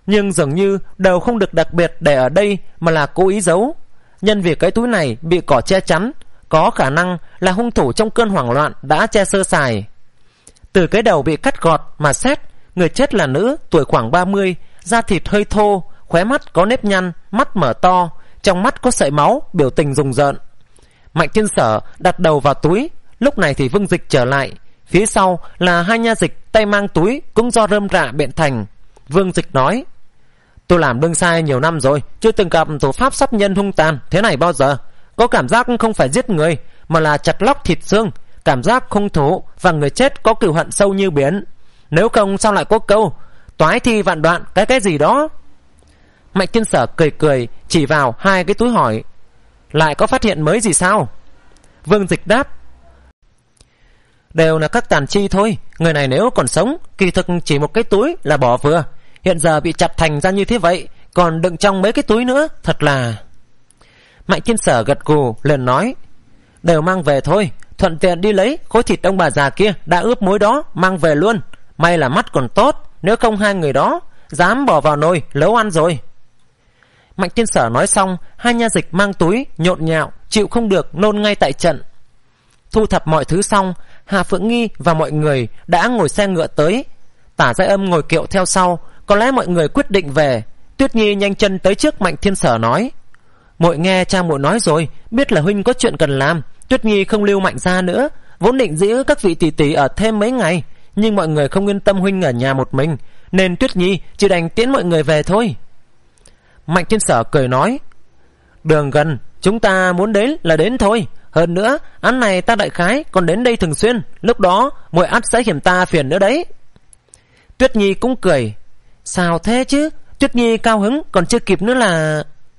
nhưng dường như đều không được đặc biệt để ở đây mà là cố ý giấu. Nhân vì cái túi này bị cỏ che chắn, có khả năng là hung thủ trong cơn hoảng loạn đã che sơ sài. Từ cái đầu bị cắt gọt mà xét, người chết là nữ, tuổi khoảng ba mươi, da thịt hơi thô, khóe mắt có nếp nhăn, mắt mở to, trong mắt có sợi máu, biểu tình rùng rợn. Mạnh Thiên Sở đặt đầu vào túi. Lúc này thì Vương Dịch trở lại, phía sau là hai nha dịch tay mang túi cũng do rơm rạ biện thành. Vương Dịch nói: tôi làm đương sai nhiều năm rồi, chưa từng gặp thủ pháp sát nhân hung tàn thế này bao giờ. Có cảm giác không phải giết người mà là chặt lóc thịt xương, cảm giác hung thủ và người chết có cừu hận sâu như biển. Nếu không sao lại có câu toái thi vạn đoạn cái cái gì đó. Mạnh Thiên Sở cười cười chỉ vào hai cái túi hỏi: lại có phát hiện mới gì sao? Vương Dịch đáp: đều là các tàn chi thôi. Người này nếu còn sống, kỳ thực chỉ một cái túi là bỏ vừa, hiện giờ bị chặt thành ra như thế vậy, còn đựng trong mấy cái túi nữa, thật là... Mạnh Thiên Sở gật gù liền nói: đều mang về thôi, thuận tiện đi lấy khối thịt ông bà già kia đã ướp muối đó, mang về luôn. May là mắt còn tốt, nếu không hai người đó dám bỏ vào nồi nấu ăn rồi. Mạnh Thiên Sở nói xong, hai nha dịch mang túi nhộn nhạo, chịu không được nôn ngay tại trận. Thu thập mọi thứ xong, Hà Phượng Nghi và mọi người đã ngồi xe ngựa tới. Tả Giai Âm ngồi kiệu theo sau. Có lẽ mọi người quyết định về. Tuyết Nhi nhanh chân tới trước Mạnh Thiên Sở nói: muội nghe cha muội nói rồi, biết là huynh có chuyện cần làm. Tuyết Nhi không lưu Mạnh ra nữa, vốn định giữ các vị tỷ tỷ ở thêm mấy ngày, nhưng mọi người không yên tâm huynh ở nhà một mình, nên Tuyết Nhi chỉ đành tiễn mọi người về thôi. Mạnh Thiên Sở cười nói: đường gần, chúng ta muốn đến là đến thôi. Hơn nữa án này ta đại khái còn đến đây thường xuyên, lúc đó muội ắt sẽ hiểm ta phiền nữa đấy. Tuyết Nhi cũng cười: sao thế chứ? Tuyết Nhi cao hứng còn chưa kịp nữa là...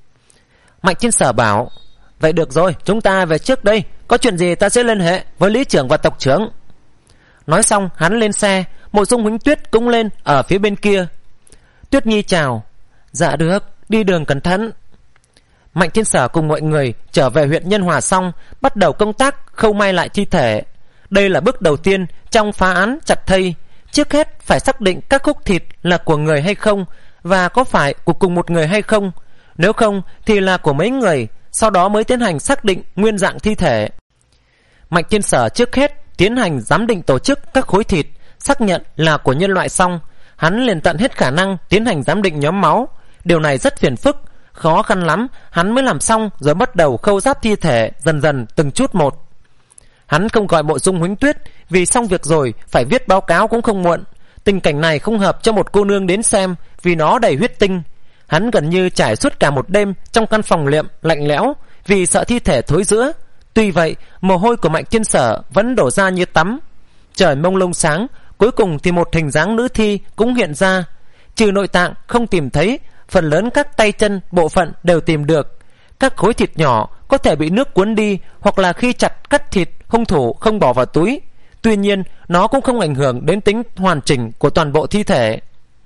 Mạnh Thiên Sở bảo: vậy được rồi, chúng ta về trước đây, có chuyện gì ta sẽ liên hệ với lý trưởng và tộc trưởng. Nói xong hắn lên xe. Mộ Dung Huỳnh Tuyết cũng lên ở phía bên kia. Tuyết Nhi chào: dạ được, đi đường cẩn thận. Mạnh Thiên Sở cùng mọi người trở về huyện Nhân Hòa xong, bắt đầu công tác khâu may lại thi thể. Đây là bước đầu tiên trong phá án chặt thây. Trước hết phải xác định các khúc thịt là của người hay không, và có phải của cùng một người hay không. Nếu không thì là của mấy người, sau đó mới tiến hành xác định nguyên dạng thi thể. Mạnh Thiên Sở trước hết tiến hành giám định tổ chức các khối thịt, xác nhận là của nhân loại xong, hắn liền tận hết khả năng tiến hành giám định nhóm máu. Điều này rất phiền phức, khó khăn lắm hắn mới làm xong, rồi bắt đầu khâu ráp thi thể dần dần từng chút một. Hắn không gọi Mộ Dung Huỳnh Tuyết, vì xong việc rồi phải viết báo cáo cũng không muộn. Tình cảnh này không hợp cho một cô nương đến xem, vì nó đầy huyết tinh. Hắn gần như trải suốt cả một đêm trong căn phòng liệm lạnh lẽo, vì sợ thi thể thối rữa. Tuy vậy mồ hôi của Mạnh Thiên Sở vẫn đổ ra như tắm. Trời mông lung sáng, cuối cùng thì một hình dáng nữ thi cũng hiện ra. Trừ nội tạng không tìm thấy, phần lớn các tay chân bộ phận đều tìm được. Các khối thịt nhỏ có thể bị nước cuốn đi, hoặc là khi chặt cắt thịt hung thủ không bỏ vào túi. Tuy nhiên nó cũng không ảnh hưởng đến tính hoàn chỉnh của toàn bộ thi thể.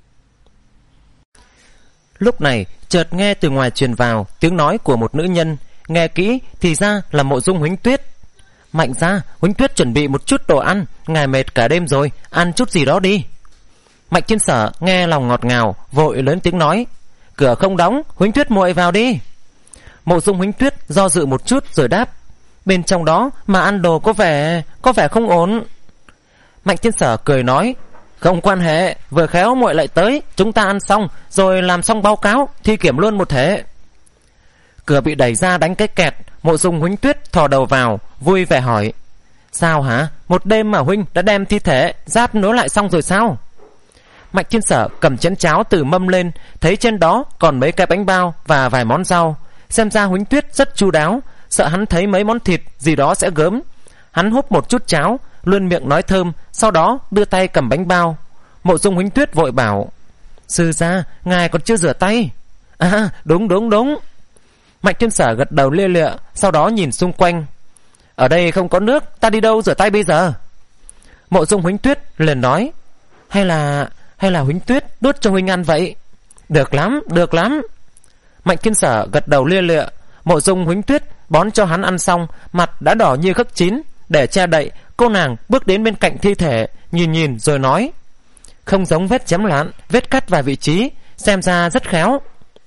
Lúc này chợt nghe từ ngoài truyền vào tiếng nói của một nữ nhân. Nghe kỹ thì ra là Mộ Dung Huỳnh Tuyết. Mạnh ra, Huỳnh Tuyết chuẩn bị một chút đồ ăn, ngài mệt cả đêm rồi, ăn chút gì đó đi. Mạnh Thiên Sở nghe lòng ngọt ngào, vội lớn tiếng nói: cửa không đóng, Huỳnh Tuyết muội vào đi. Mộ Dung Huỳnh Tuyết do dự một chút rồi đáp: bên trong đó mà ăn đồ có vẻ có vẻ không ổn. Mạnh Thiên Sở cười nói: không quan hệ, vừa khéo muội lại tới, chúng ta ăn xong rồi làm xong báo cáo thi kiểm luôn một thể. Cửa bị đẩy ra đánh cái kẹt. Mộ Dung Huỳnh Tuyết thò đầu vào, vui vẻ hỏi: sao hả, một đêm mà huynh đã đem thi thể giáp nối lại xong rồi sao? Mạnh Thiên Sở cầm chén cháo từ mâm lên, thấy trên đó còn mấy cái bánh bao và vài món rau. Xem ra Huỳnh Tuyết rất chu đáo, sợ hắn thấy mấy món thịt gì đó sẽ gớm. Hắn húp một chút cháo, luôn miệng nói thơm, sau đó đưa tay cầm bánh bao. Mộ Dung Huỳnh Tuyết vội bảo: sư gia, ngài còn chưa rửa tay. À đúng đúng đúng. Mạnh Thiên Sở gật đầu lia lịa, sau đó nhìn xung quanh. ở đây không có nước, ta đi đâu rửa tay bây giờ? Mộ Dung Huỳnh Tuyết liền nói: Hay là Hay là Huỳnh Tuyết đút cho huynh ăn vậy? Được lắm, được lắm. Mạnh Thiên Sở gật đầu lia lịa. Mộ Dung Huỳnh Tuyết bón cho hắn ăn xong, mặt đã đỏ như khắc chín. Để che đậy, cô nàng bước đến bên cạnh thi thể, nhìn nhìn rồi nói: Không giống vết chém lạn, vết cắt vài vị trí, xem ra rất khéo.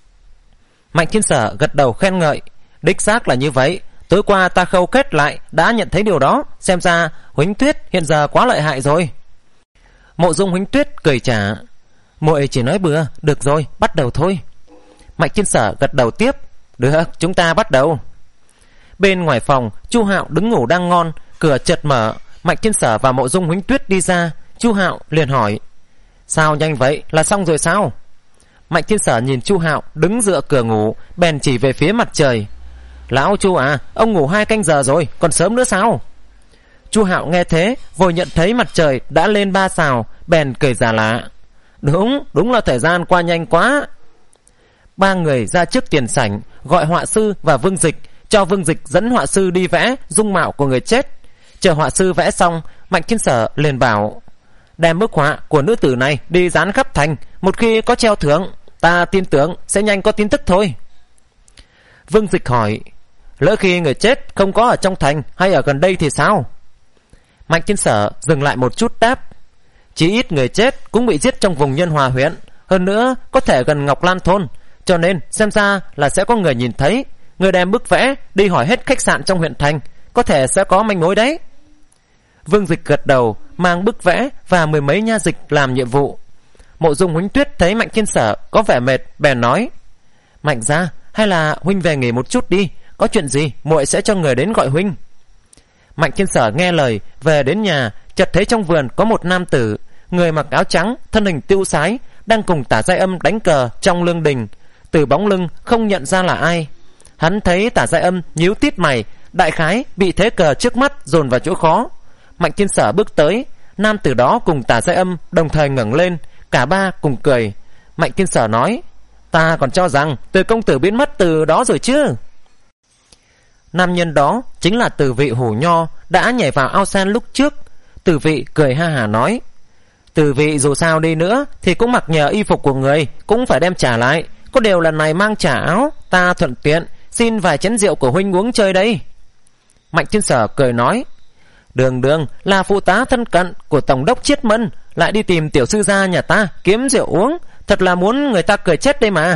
Mạnh Thiên Sở gật đầu khen ngợi. Đích xác là như vậy. Tối qua ta khâu kết lại đã nhận thấy điều đó. Xem ra Huỳnh Tuyết hiện giờ quá lợi hại rồi. Mộ Dung Huỳnh Tuyết cười trả. Muội chỉ nói bừa. Được rồi, bắt đầu thôi. Mạnh Thiên Sở gật đầu tiếp. Được, chúng ta bắt đầu. Bên ngoài phòng, Chu Hạo đứng ngủ đang ngon. Cửa chợt mở, Mạnh Thiên Sở và Mộ Dung Huỳnh Tuyết đi ra. Chu Hạo liền hỏi. Sao nhanh vậy, là xong rồi sao? Mạnh Thiên Sở nhìn Chu Hạo đứng dựa cửa ngủ, bèn chỉ về phía mặt trời. Lão Chu à, ông ngủ hai canh giờ rồi, còn sớm nữa sao? Chu Hạo nghe thế, vội nhận thấy mặt trời đã lên ba sào, bèn cười giả lạ. Đúng, đúng là thời gian qua nhanh quá. Ba người ra trước tiền sảnh, gọi họa sư và Vương Dịch, cho Vương Dịch dẫn họa sư đi vẽ dung mạo của người chết. Chờ họa sư vẽ xong, Mạnh Thiên Sở liền bảo. Đem bức họa của nữ tử này đi dán khắp thành. Một khi có treo thưởng, ta tin tưởng sẽ nhanh có tin tức thôi. Vương Dịch hỏi. Lỡ khi người chết không có ở trong thành hay ở gần đây thì sao? Mạnh Thiên Sở dừng lại một chút đáp. Chỉ ít người chết cũng bị giết trong vùng Nhân Hòa huyện. Hơn nữa có thể gần Ngọc Lan thôn. Cho nên xem ra là sẽ có người nhìn thấy. Người đem bức vẽ đi hỏi hết khách sạn trong huyện thành. Có thể sẽ có manh mối đấy. Vương Dịch gật đầu, mang bức vẽ và mười mấy nha dịch làm nhiệm vụ. Mộ Dung Huỳnh Tuyết thấy Mạnh Thiên Sở có vẻ mệt, bèn nói. Mạnh gia, hay là huynh về nghỉ một chút đi. Có chuyện gì muội sẽ cho người đến gọi huynh. Mạnh Thiên Sở nghe lời, về đến nhà, chợt thấy trong vườn có một nam tử, người mặc áo trắng, thân hình tiêu sái, đang cùng Tả Giai Âm đánh cờ trong lương đình. Từ bóng lưng không nhận ra là ai. Hắn thấy Tả Giai Âm nhíu tít mày, đại khái bị thế cờ trước mắt dồn vào chỗ khó. Mạnh Thiên Sở bước tới, nam tử đó cùng Tả Giai Âm đồng thời ngẩng lên, cả ba cùng cười. Mạnh Thiên Sở nói. Ta còn cho rằng Từ công tử biến mất từ đó rồi chứ. Nam nhân đó chính là Từ Vị Hủ Nho, đã nhảy vào ao sen lúc trước. Từ Vị cười ha hả nói. Từ Vị dù sao đi nữa thì cũng mặc nhờ y phục của người, cũng phải đem trả lại. Có điều lần này mang trả áo, ta thuận tiện xin vài chén rượu của huynh uống chơi đây. Mạnh Thiên Sở cười nói. Đường Đường là phụ tá thân cận của tổng đốc Chiết Mân, lại đi tìm tiểu sư gia nhà ta kiếm rượu uống, thật là muốn người ta cười chết đây mà.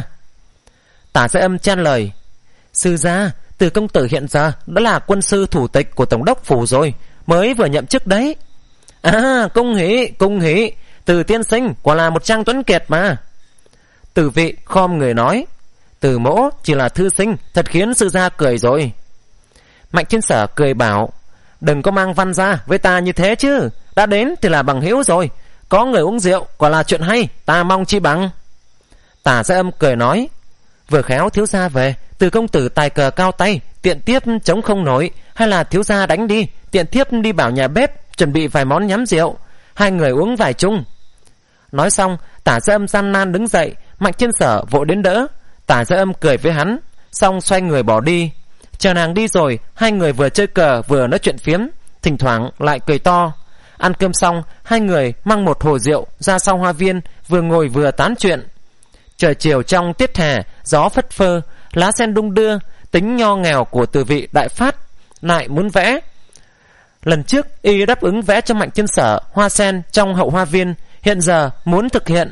Tả Giai Âm chen lời. Sư gia, Từ công tử hiện giờ đã là quân sư thủ tịch của tổng đốc phủ rồi, mới vừa nhậm chức đấy. À, cung hỉ, cung hỉ, Từ tiên sinh quả là một trang tuấn kiệt mà. Từ Vị khom người nói. Từ mỗ chỉ là thư sinh, thật khiến sư gia cười rồi. Mạnh Thiên Sở cười bảo. Đừng có mang văn ra với ta như thế chứ. Đã đến thì là bằng hữu rồi. Có người uống rượu quả là chuyện hay, ta mong chi bằng. Tả Giai Âm cười nói. Vừa khéo thiếu gia về, Từ công tử tài cờ cao tay, tiện tiếp chống không nổi. Hay là thiếu gia đánh đi, tiện tiếp đi bảo nhà bếp chuẩn bị vài món nhắm rượu, hai người uống vài chung. Nói xong, Tả Giai Âm gian nan đứng dậy. Mạnh Thiên Sở vội đến đỡ. Tả Giai Âm cười với hắn, xong xoay người bỏ đi. Chờ nàng đi rồi, hai người vừa chơi cờ vừa nói chuyện phiếm, thỉnh thoảng lại cười to. Ăn cơm xong, hai người mang một hồ rượu ra sau hoa viên, vừa ngồi vừa tán chuyện. Trời chiều trong tiết hè, gió phất phơ, lá sen đung đưa. Tính nho nghèo của Từ Vị đại phát, lại muốn vẽ. Lần trước y đáp ứng vẽ cho Mạnh Thiên Sở hoa sen trong hậu hoa viên, hiện giờ muốn thực hiện.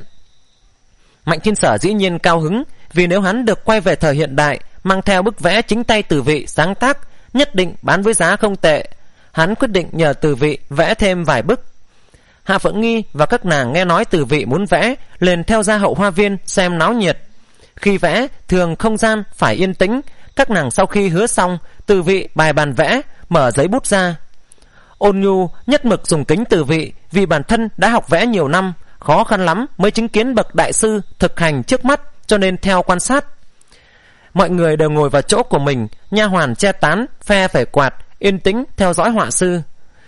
Mạnh Thiên Sở dĩ nhiên cao hứng, vì nếu hắn được quay về thời hiện đại, mang theo bức vẽ chính tay Từ Vị sáng tác, nhất định bán với giá không tệ. Hắn quyết định nhờ Từ Vị vẽ thêm vài bức. Hạ Phượng Nghi và các nàng nghe nói Từ Vị muốn vẽ, liền theo ra hậu hoa viên xem náo nhiệt. Khi vẽ, thường không gian phải yên tĩnh. Các nàng sau khi hứa xong, Từ Vị bài bàn vẽ, mở giấy bút ra. Ôn Nhu nhất mực dùng kính Từ Vị, vì bản thân đã học vẽ nhiều năm, khó khăn lắm mới chứng kiến bậc đại sư thực hành trước mắt, cho nên theo quan sát. Mọi người đều ngồi vào chỗ của mình, nha hoàn che tán, phe phẩy quạt, yên tĩnh theo dõi họa sư.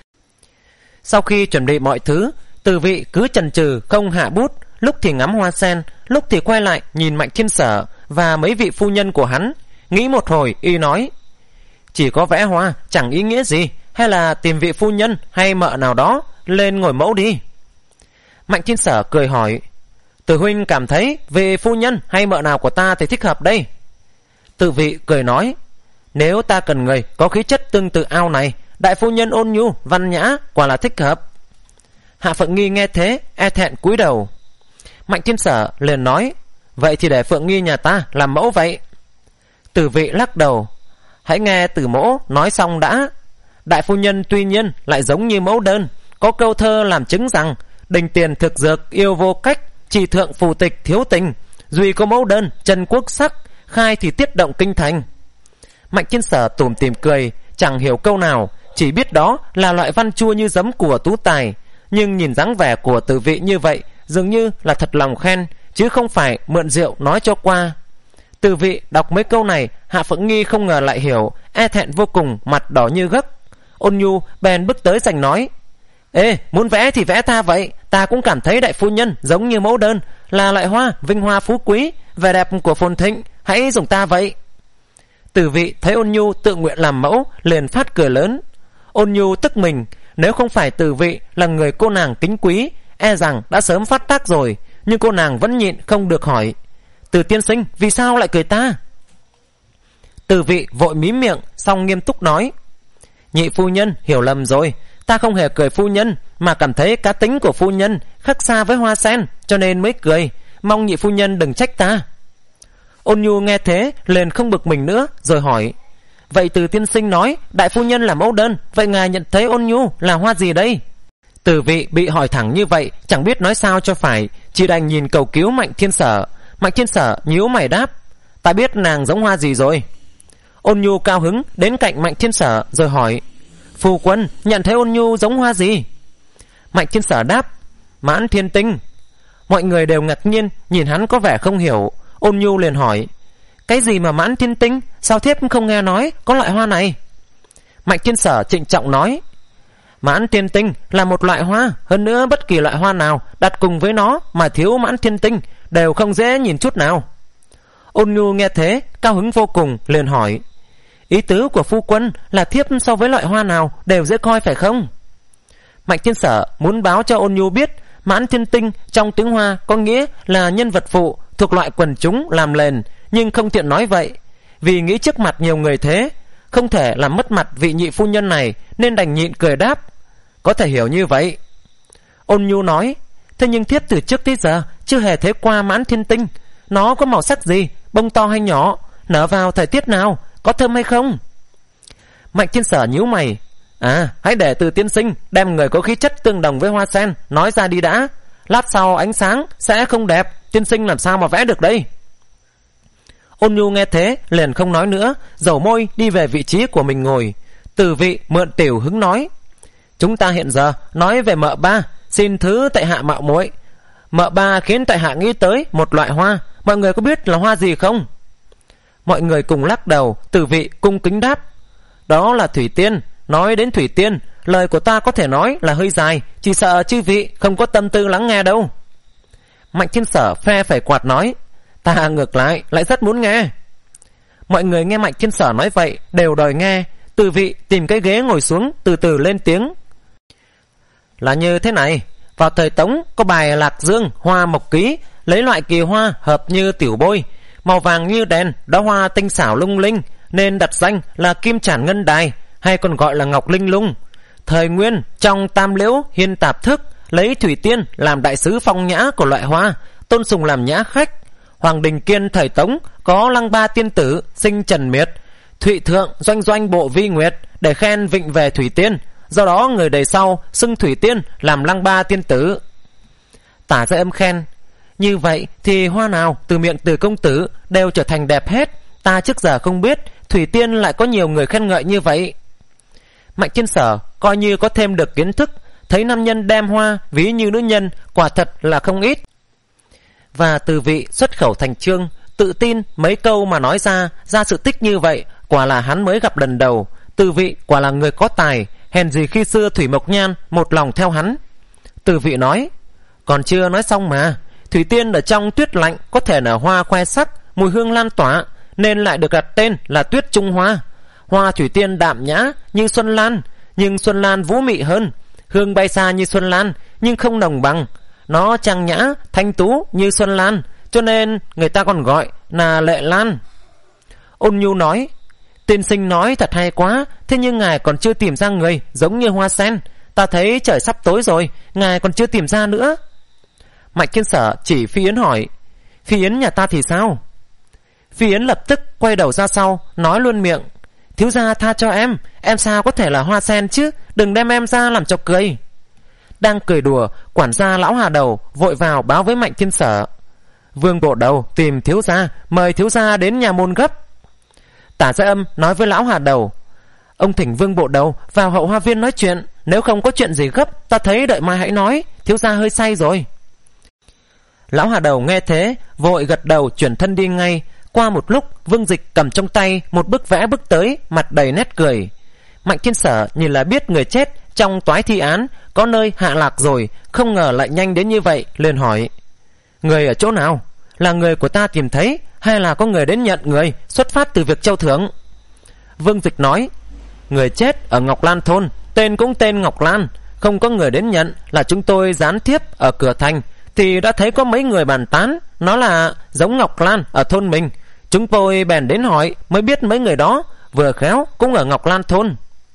Sau khi chuẩn bị mọi thứ, Từ Vị cứ chần chừ không hạ bút, lúc thì ngắm hoa sen, lúc thì quay lại nhìn Mạnh Thiên Sở và mấy vị phu nhân của hắn. Nghĩ một hồi y nói. Chỉ có vẽ hoa chẳng ý nghĩa gì, hay là tìm vị phu nhân hay mợ nào đó lên ngồi mẫu đi. Mạnh Thiên Sở cười hỏi. Từ huynh cảm thấy vị phu nhân hay mợ nào của ta thì thích hợp đây? Từ Vị cười nói. Nếu ta cần người có khí chất tương tự ao này, đại phu nhân ôn nhu văn nhã quả là thích hợp. Hạ Phượng Nghi nghe thế e thẹn cúi đầu. Mạnh Thiên Sở liền nói. Vậy thì để Phượng Nghi nhà ta làm mẫu vậy. Từ Vị lắc đầu. Hãy nghe Từ mỗ nói xong đã. Đại phu nhân tuy nhiên lại giống như mẫu đơn. Có câu thơ làm chứng rằng đình tiền thực dược yêu vô cách, chỉ thượng phù tịch thiếu tình. Duy có mẫu đơn chân quốc sắc, khai thì tiết động kinh thành. Mạnh Thiên Sở tủm tỉm cười, chẳng hiểu câu nào, chỉ biết đó là loại văn chua như giấm của Tú Tài. Nhưng nhìn dáng vẻ của Từ Vị như vậy, dường như là thật lòng khen, chứ không phải mượn rượu nói cho qua. Từ Vị đọc mấy câu này, Hạ Phượng Nghi không ngờ lại hiểu, e thẹn vô cùng, mặt đỏ như gấc. Ôn Nhu bèn bước tới giành nói: Ê, muốn vẽ thì vẽ ta vậy. Ta cũng cảm thấy đại phu nhân giống như mẫu đơn, là loại hoa vinh hoa phú quý, vẻ đẹp của phồn thịnh. Hãy dùng ta vậy. Từ Vị thấy Ôn Nhu tự nguyện làm mẫu, liền phát cười lớn. Ôn Nhu tức mình, nếu không phải Từ Vị là người cô nàng kính quý, e rằng đã sớm phát tác rồi. Nhưng cô nàng vẫn nhịn không được hỏi: Từ tiên sinh, vì sao lại cười ta? Từ Vị vội mím miệng, xong nghiêm túc nói: Nhị phu nhân hiểu lầm rồi. Ta không hề cười phu nhân, mà cảm thấy cá tính của phu nhân khác xa với hoa sen, cho nên mới cười. Mong nhị phu nhân đừng trách ta. Ôn Nhu nghe thế liền không bực mình nữa, rồi hỏi: Vậy Từ tiên sinh nói đại phu nhân là mẫu đơn, vậy ngài nhận thấy Ôn Nhu là hoa gì đây? Từ Vị bị hỏi thẳng như vậy, chẳng biết nói sao cho phải, chỉ đành nhìn cầu cứu Mạnh Thiên Sở. Mạnh Thiên Sở nhíu mày đáp: Ta biết nàng giống hoa gì rồi. Ôn Nhu cao hứng đến cạnh Mạnh Thiên Sở rồi hỏi: Phu quân nhận thấy Ôn Nhu giống hoa gì? Mạnh Thiên Sở đáp: Mãn thiên tinh. Mọi người đều ngạc nhiên nhìn hắn có vẻ không hiểu. Ôn Nhu liền hỏi: Cái gì mà mãn thiên tinh? Sao thiếp không nghe nói có loại hoa này? Mạnh Thiên Sở trịnh trọng nói: Mãn thiên tinh là một loại hoa, hơn nữa bất kỳ loại hoa nào đặt cùng với nó mà thiếu mãn thiên tinh đều không dễ nhìn chút nào. Ôn Nhu nghe thế cao hứng vô cùng, liền hỏi: Ý tứ của phu quân là thiếp so với loại hoa nào đều dễ coi phải không? Mạnh Thiên Sở muốn báo cho Ôn Nhu biết mãn thiên tinh trong tiếng Hoa có nghĩa là nhân vật phụ thuộc loại quần chúng làm nền, nhưng không tiện nói vậy, vì nghĩ trước mặt nhiều người thế, không thể làm mất mặt vị nhị phu nhân này, nên đành nhịn cười đáp: Có thể hiểu như vậy. Ôn Nhu nói: Thế nhưng thiếp từ trước tới giờ chưa hề thấy qua mãn thiên tinh. Nó có màu sắc gì, bông to hay nhỏ, nở vào thời tiết nào, có thơm hay không? Mạnh Thiên Sở nhíu mày: À, hãy để Từ tiên sinh đem người có khí chất tương đồng với hoa sen nói ra đi đã. Lát sau ánh sáng sẽ không đẹp, tiên sinh làm sao mà vẽ được đây? Ôn Nhu nghe thế liền không nói nữa, dầu môi đi về vị trí của mình ngồi. Từ Vị mượn tiểu hứng nói: Chúng ta hiện giờ nói về mợ ba, xin thứ tại hạ mạo muội. Mợ ba khiến tại hạ nghĩ tới một loại hoa, mọi người có biết là hoa gì không? Mọi người cùng lắc đầu. Từ Vị cung kính đáp: Đó là thủy tiên. Nói đến thủy tiên, lời của ta có thể nói là hơi dài, chỉ sợ chư vị không có tâm tư lắng nghe đâu. Mạnh Thiên Sở phe phải quạt nói: Ta ngược lại lại rất muốn nghe. Mọi người nghe Mạnh Thiên Sở nói vậy đều đòi nghe. Từ Vị tìm cái ghế ngồi xuống, từ từ lên tiếng: Là như thế này, vào thời Tống có bài Lạc Dương Hoa Mộc Ký, lấy loại kỳ hoa hợp như tiểu bôi, màu vàng như đèn, đóa hoa tinh xảo lung linh, nên đặt danh là Kim Chản Ngân Đài, hay còn gọi là Ngọc Linh Lung. Thời Nguyên trong Tam Liễu Hiên Tạp Thức lấy thủy tiên làm đại sứ phong nhã của loại hoa, tôn sùng làm nhã khách. Hoàng Đình Kiên thời Tống có Lăng Ba tiên tử sinh Trần Miệt, Thụy Thượng doanh doanh bộ Vi Nguyệt để khen vịnh về thủy tiên, do đó người đời sau xưng thủy tiên làm Lăng Ba tiên tử. Tả ra âm khen: Như vậy thì hoa nào từ miệng Từ công tử đều trở thành đẹp hết. Ta trước giờ không biết thủy tiên lại có nhiều người khen ngợi như vậy. Mạnh Thiên Sở coi như có thêm được kiến thức, thấy nam nhân đem hoa ví như nữ nhân quả thật là không ít. Và Từ Vị xuất khẩu thành chương, tự tin mấy câu mà nói ra ra sự tích như vậy, quả là hắn mới gặp lần đầu. Từ Vị quả là người có tài, hèn gì khi xưa Thủy Mộc Nhan một lòng theo hắn. Từ Vị nói: Còn chưa nói xong mà. Thủy tiên ở trong tuyết lạnh có thể nở hoa khoe sắc, mùi hương lan tỏa, nên lại được đặt tên là Tuyết Trung Hoa. Hoa thủy tiên đạm nhã như xuân lan, nhưng xuân lan vũ mị hơn. Hương bay xa như xuân lan, nhưng không nồng bằng. Nó trang nhã thanh tú như xuân lan, cho nên người ta còn gọi là Lệ Lan. Ôn Nhu nói: Tiên sinh nói thật hay quá, thế nhưng ngài còn chưa tìm ra người giống như hoa sen. Ta thấy trời sắp tối rồi, ngài còn chưa tìm ra nữa. Mạnh Thiên Sở chỉ Phi Yến hỏi: Phi Yến nhà ta thì sao? Phi Yến lập tức quay đầu ra sau, nói luôn miệng: thiếu gia tha cho em, em sao có thể là hoa sen chứ, đừng đem em ra làm cho cười. Đang cười đùa, quản gia lão Hà Đầu vội vào báo với Mạnh Thiên Sở: Vương bộ đầu tìm thiếu gia, mời thiếu gia đến nhà môn gấp. Tả Gia Âm nói với lão Hà Đầu: ông thỉnh Vương bộ đầu vào hậu hoa viên nói chuyện, nếu không có chuyện gì gấp, ta thấy đợi mai hãy nói, thiếu gia hơi say rồi. Lão Hà Đầu nghe thế vội gật đầu chuyển thân đi ngay. Qua một lúc, Vương Dịch cầm trong tay một bức vẽ bước tới, mặt đầy nét cười. Mạnh Thiên Sở nhìn là biết người chết trong toái thi án có nơi hạ lạc rồi, không ngờ lại nhanh đến như vậy, liền hỏi: người ở chỗ nào? Là người của ta tìm thấy, hay là có người đến nhận người xuất phát từ việc Châu Thưởng? Vương Dịch nói: người chết ở Ngọc Lan thôn, tên cũng tên Ngọc Lan, không có người đến nhận, là chúng tôi gián tiếp ở cửa thành thì đã thấy có mấy người bàn tán nó là giống Ngọc Lan ở thôn mình. Chúng tôi bèn đến hỏi mới biết mấy người đó vừa khéo cũng ở Ngọc Lan thôn.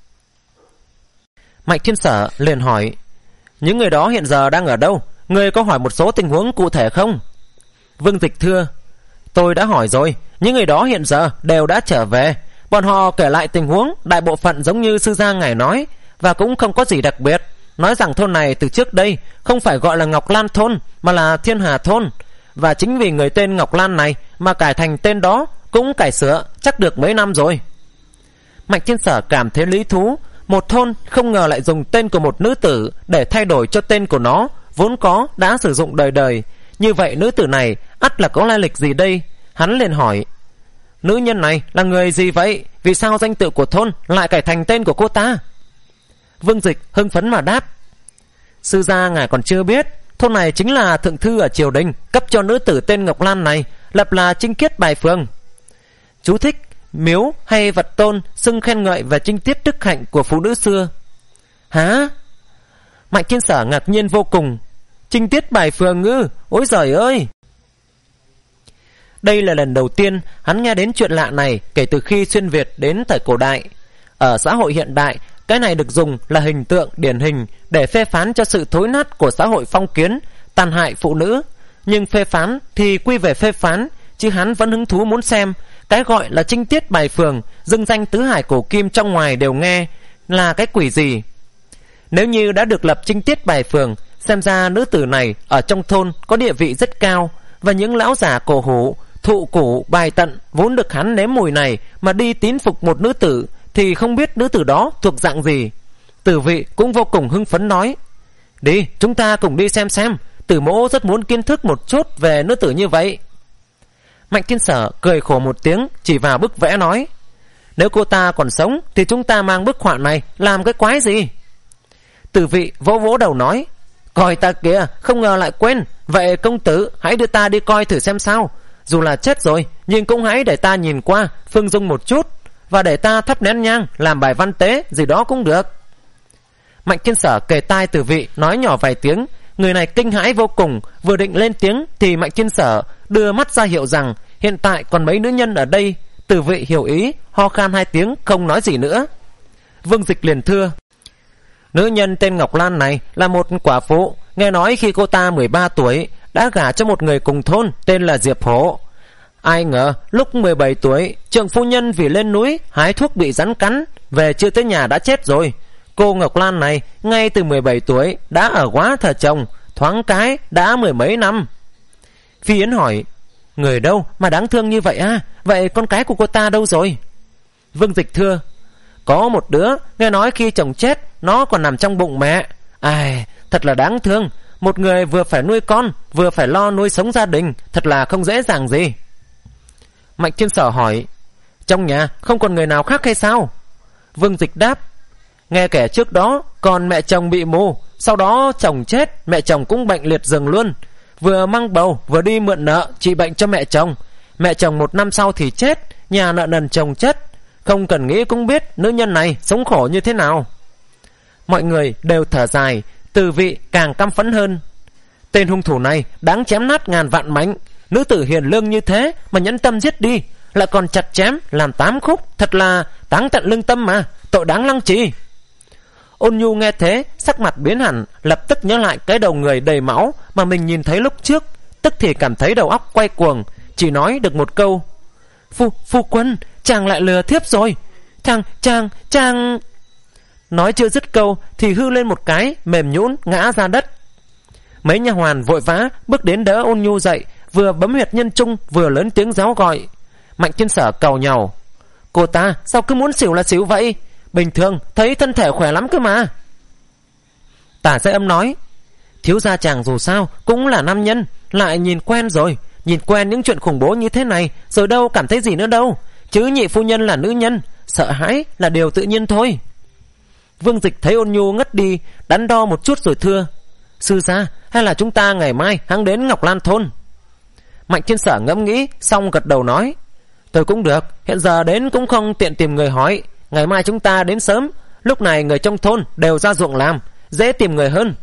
Mạnh Thiên Sở liền hỏi: những người đó hiện giờ đang ở đâu? Người có hỏi một số tình huống cụ thể không? Vương Dịch thưa: tôi đã hỏi rồi, những người đó hiện giờ đều đã trở về. Bọn họ kể lại tình huống đại bộ phận giống như sư gia ngài nói, và cũng không có gì đặc biệt. Nói rằng thôn này từ trước đây không phải gọi là Ngọc Lan thôn mà là Thiên Hà thôn, và chính vì người tên Ngọc Lan này mà cải thành tên đó, cũng cải sửa chắc được mấy năm rồi. Mạnh Thiên Sở cảm thấy lý thú. Một thôn không ngờ lại dùng tên của một nữ tử để thay đổi cho tên của nó vốn có đã sử dụng đời đời. Như vậy nữ tử này ắt là có lai lịch gì đây? Hắn liền hỏi: nữ nhân này là người gì vậy? Vì sao danh tự của thôn lại cải thành tên của cô ta? Vương Dịch hưng phấn mà đáp: sư gia ngài còn chưa biết, thôn này chính là thượng thư ở triều đình cấp cho nữ tử tên Ngọc Lan này lập là trinh kiết bài phường. Chú thích: miếu hay vật tôn xưng khen ngợi về trinh tiết đức hạnh của phụ nữ xưa. Hả? Mạnh Thiên Sở ngạc nhiên vô cùng. Trinh tiết bài phường ư? Ôi giời ơi! Đây là lần đầu tiên hắn nghe đến chuyện lạ này kể từ khi xuyên Việt đến thời cổ đại. Ở xã hội hiện đại, cái này được dùng là hình tượng điển hình để phê phán cho sự thối nát của xã hội phong kiến, tàn hại phụ nữ. Nhưng phê phán thì quy về phê phán, chứ hắn vẫn hứng thú muốn xem cái gọi là trinh tiết bài phường, dưng danh tứ hải cổ kim trong ngoài đều nghe là cái quỷ gì. Nếu như đã được lập trinh tiết bài phường, xem ra nữ tử này ở trong thôn có địa vị rất cao, và những lão giả cổ hủ thụ củ bài tận vốn được hắn nếm mùi này mà đi tín phục một nữ tử thì không biết nữ tử đó thuộc dạng gì. Tử Vị cũng vô cùng hưng phấn nói: đi, chúng ta cùng đi xem xem, Tử mỗ rất muốn kiến thức một chút về nữ tử như vậy. Mạnh Thiên Sở cười khổ một tiếng, chỉ vào bức vẽ nói: nếu cô ta còn sống thì chúng ta mang bức họa này làm cái quái gì? Tử Vị vỗ vỗ đầu nói: coi ta kìa, không ngờ lại quên. Vậy công tử hãy đưa ta đi coi thử xem sao. Dù là chết rồi nhưng cũng hãy để ta nhìn qua phương dung một chút, và để ta thắp nén nhang làm bài văn tế gì đó cũng được. Mạnh Thiên Sở kề tai Tử Vị nói nhỏ vài tiếng. Người này kinh hãi vô cùng, vừa định lên tiếng thì Mạnh Thiên Sở đưa mắt ra hiệu rằng hiện tại còn mấy nữ nhân ở đây. Tử Vị hiểu ý, ho khan hai tiếng không nói gì nữa. Vương Dịch liền thưa: nữ nhân tên Ngọc Lan này là một quả phụ, nghe nói khi cô ta mười ba tuổi đã gả cho một người cùng thôn tên là Diệp Hổ. Ai ngờ lúc mười bảy tuổi, trượng phu nhân vì lên núi hái thuốc bị rắn cắn, về chưa tới nhà đã chết rồi. Cô Ngọc Lan này ngay từ mười bảy tuổi đã ở góa thờ chồng, thoáng cái đã mười mấy năm. Phi Yến hỏi: người đâu mà đáng thương như vậy à? Vậy con cái của cô ta đâu rồi? Vương Dịch thưa: có một đứa, nghe nói khi chồng chết nó còn nằm trong bụng mẹ. Ai, thật là đáng thương. Một người vừa phải nuôi con, vừa phải lo nuôi sống gia đình, thật là không dễ dàng gì. Mạnh Thiên Sở hỏi: trong nhà không còn người nào khác hay sao? Vương Dịch đáp: nghe kể trước đó còn mẹ chồng bị mù, sau đó chồng chết, mẹ chồng cũng bệnh liệt giường luôn. Vừa mang bầu vừa đi mượn nợ trị bệnh cho mẹ chồng. Mẹ chồng một năm sau thì chết, nhà nợ nần chồng chết. Không cần nghĩ cũng biết nữ nhân này sống khổ như thế nào. Mọi người đều thở dài. Tử Vị càng căm phẫn hơn. Tên hung thủ này đáng chém nát ngàn vạn mảnh. Nữ tử hiền lương như thế mà nhẫn tâm giết đi, lại còn chặt chém làm tám khúc, thật là táng tận lương tâm mà, tội đáng lăng trì. Ôn Nhu nghe thế sắc mặt biến hẳn, lập tức nhớ lại cái đầu người đầy máu mà mình nhìn thấy lúc trước. tức thì cảm thấy đầu óc quay cuồng, chỉ nói được một câu: Phu, phu quân, chàng lại lừa thiếp rồi. Chàng, chàng, chàng... Nói chưa dứt câu thì hư lên một cái, mềm nhũn ngã ra đất. Mấy nha hoàn vội vã bước đến đỡ Ôn Nhu dậy, vừa bấm huyệt nhân trung vừa lớn tiếng réo gọi. Mạnh Thiên Sở cầu nhàu: Cô ta sao cứ muốn xỉu là xỉu vậy? Bình thường thấy thân thể khỏe lắm cơ mà. Tả Giai Âm nói: Thiếu gia chàng dù sao cũng là nam nhân, lại nhìn quen rồi, nhìn quen những chuyện khủng bố như thế này rồi đâu cảm thấy gì nữa đâu. Chứ nhị phu nhân là nữ nhân, sợ hãi là điều tự nhiên thôi. Vương Dịch thấy Ôn Nhu ngất đi, đắn đo một chút rồi thưa: Sư gia, hay là chúng ta ngày mai hãng đến Ngọc Lan thôn? Mạnh Thiên Sở ngẫm nghĩ xong gật đầu nói: Tôi cũng được, hiện giờ đến cũng không tiện tìm người hỏi. Ngày mai chúng ta đến sớm, lúc này người trong thôn đều ra ruộng làm, dễ tìm người hơn.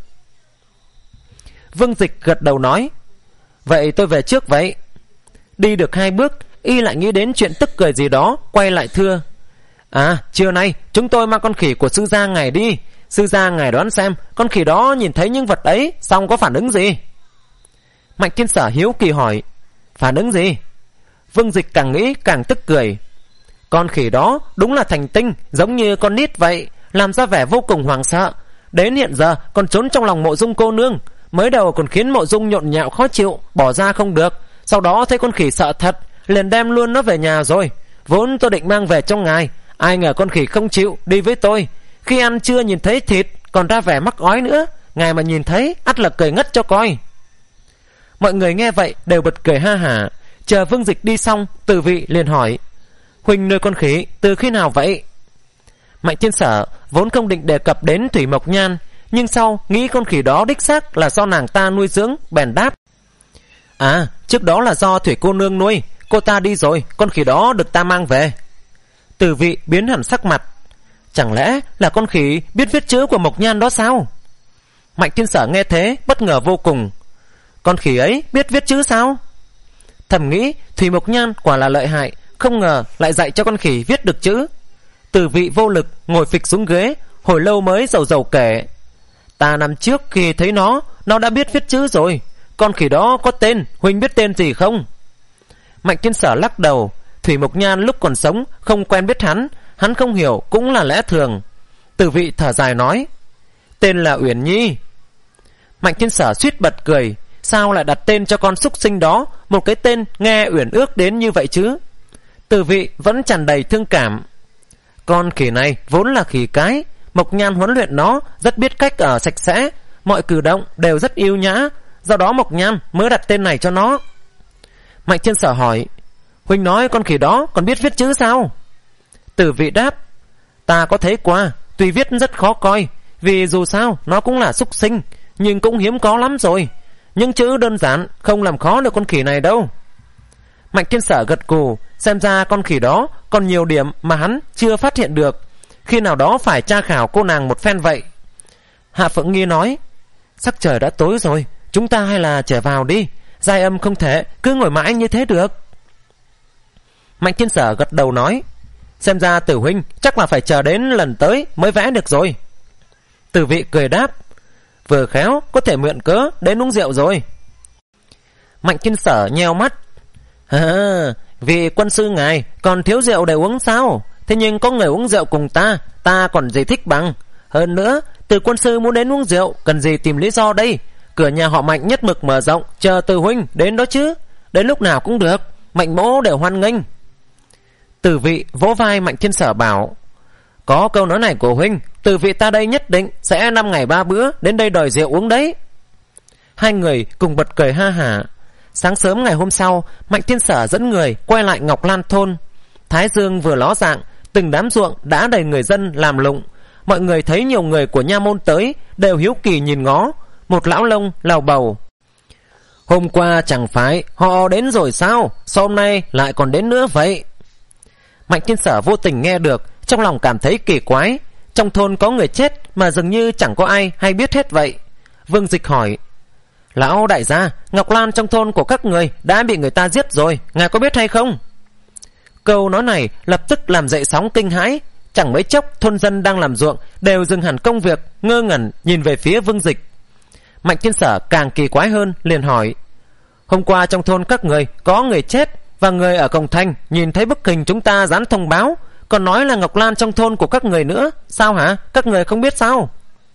Vương Dịch gật đầu nói: Vậy tôi về trước vậy. Đi được hai bước, y lại nghĩ đến chuyện tức cười gì đó, quay lại thưa: À, trưa nay chúng tôi mang con khỉ của sư gia ngài đi. Sư gia ngài đoán xem con khỉ đó nhìn thấy những vật ấy xong có phản ứng gì? Mạnh Thiên Sở hiếu kỳ hỏi: Phản ứng gì? Vương Dịch càng nghĩ càng tức cười. Con khỉ đó đúng là thành tinh, giống như con nít vậy, làm ra vẻ vô cùng hoảng sợ. Đến hiện giờ còn trốn trong lòng Mộ Dung cô nương. Mới đầu còn khiến Mộ Dung nhộn nhạo khó chịu, bỏ ra không được. Sau đó thấy con khỉ sợ thật, liền đem luôn nó về nhà rồi. Vốn tôi định mang về cho ngài, ai ngờ con khỉ không chịu đi với tôi. Khi ăn chưa nhìn thấy thịt, còn ra vẻ mắc ói nữa. Ngài mà nhìn thấy ắt là cười ngất cho coi. Mọi người nghe vậy đều bật cười ha hả. Chờ Vương Dịch đi xong, Từ Vị liền hỏi: Huynh nuôi con khỉ từ khi nào vậy? Mạnh Thiên Sở vốn không định đề cập đến Thủy Mộc Nhan, nhưng sau nghĩ con khỉ đó đích xác là do nàng ta nuôi dưỡng, bèn đáp: À, trước đó là do Thủy cô nương nuôi, cô ta đi rồi, con khỉ đó được ta mang về. Từ Vị biến hẳn sắc mặt: Chẳng lẽ là con khỉ biết viết chữ của Mộc Nhan đó sao? Mạnh Thiên Sở nghe thế bất ngờ vô cùng: Con khỉ ấy biết viết chữ sao? Thầm nghĩ Thủy Mộc Nhan quả là lợi hại, không ngờ lại dạy cho con khỉ viết được chữ. Từ Vị vô lực ngồi phịch xuống ghế, hồi lâu mới rầu rầu kể: Ta năm trước khi thấy nó, nó đã biết viết chữ rồi. Con khỉ đó có tên, huynh biết tên gì không? Mạnh Thiên Sở lắc đầu: Thủy Mộc Nhan lúc còn sống không quen biết hắn, hắn không hiểu cũng là lẽ thường. Từ Vị thở dài nói: Tên là Uyển Nhi. Mạnh Thiên Sở suýt bật cười: Sao lại đặt tên cho con súc sinh đó một cái tên nghe uyển ước đến như vậy chứ? Từ Vị vẫn tràn đầy thương cảm: Con khỉ này vốn là khỉ cái, Mộc Nhan huấn luyện nó rất biết cách ở sạch sẽ, mọi cử động đều rất yêu nhã, do đó Mộc Nhan mới đặt tên này cho nó. Mạnh Thiên Sở hỏi: Huynh nói con khỉ đó còn biết viết chữ sao? Từ Vị đáp: Ta có thấy qua, tuy viết rất khó coi, vì dù sao nó cũng là súc sinh, nhưng cũng hiếm có lắm rồi. Những chữ đơn giản không làm khó được con khỉ này đâu. Mạnh Thiên Sở gật gù, xem ra con khỉ đó còn nhiều điểm mà hắn chưa phát hiện được. Khi nào đó phải tra khảo cô nàng một phen vậy. Hạ Phượng Nghi nói: Sắc trời đã tối rồi, chúng ta hay là trở vào đi. Giai Âm không thể cứ ngồi mãi như thế được. Mạnh Thiên Sở gật đầu nói: Xem ra Tử huynh chắc là phải chờ đến lần tới mới vẽ được rồi. Từ Vị cười đáp: Vừa khéo có thể mượn cớ đến uống rượu rồi. Mạnh Thiên Sở nheo mắt: À, vì quân sư ngài còn thiếu rượu để uống sao? Thế nhưng có người uống rượu cùng ta, ta còn gì thích bằng. Hơn nữa, từ quân sư muốn đến uống rượu, cần gì tìm lý do đây? Cửa nhà họ Mạnh nhất mực mở rộng, chờ Từ huynh đến đó chứ. Đến lúc nào cũng được, Mạnh mỗ đều hoan nghênh. Từ Vị vỗ vai Mạnh Thiên Sở bảo: Có câu nói này của huynh, Từ Vị ta đây nhất định sẽ năm ngày ba bữa đến đây đòi rượu uống đấy. Hai người cùng bật cười ha hả. Sáng sớm ngày hôm sau, Mạnh Thiên Sở dẫn người quay lại Ngọc Lan thôn. Thái dương vừa ló dạng, từng đám ruộng đã đầy người dân làm lụng. Mọi người thấy nhiều người của nha môn tới, đều hiếu kỳ nhìn ngó. Một lão lông lào bầu: Hôm qua chẳng phải họ đến rồi sao? Sao hôm nay lại còn đến nữa vậy? Mạnh Thiên Sở vô tình nghe được, trong lòng cảm thấy kỳ quái. Trong thôn có người chết mà dường như chẳng có ai hay biết hết vậy. Vương Dịch hỏi: Lão đại gia, Ngọc Lan trong thôn của các người đã bị người ta giết rồi, ngài có biết hay không? Câu nói này lập tức làm dậy sóng kinh hãi. Chẳng mấy chốc thôn dân đang làm ruộng đều dừng hẳn công việc, ngơ ngẩn nhìn về phía Vương Dịch. Mạnh Thiên Sở càng kỳ quái hơn, liền hỏi: Hôm qua trong thôn các người có người chết, và người ở cổng thành nhìn thấy bức hình chúng ta dán thông báo, còn nói là Ngọc Lan trong thôn của các người nữa. Sao hả? Các người không biết sao?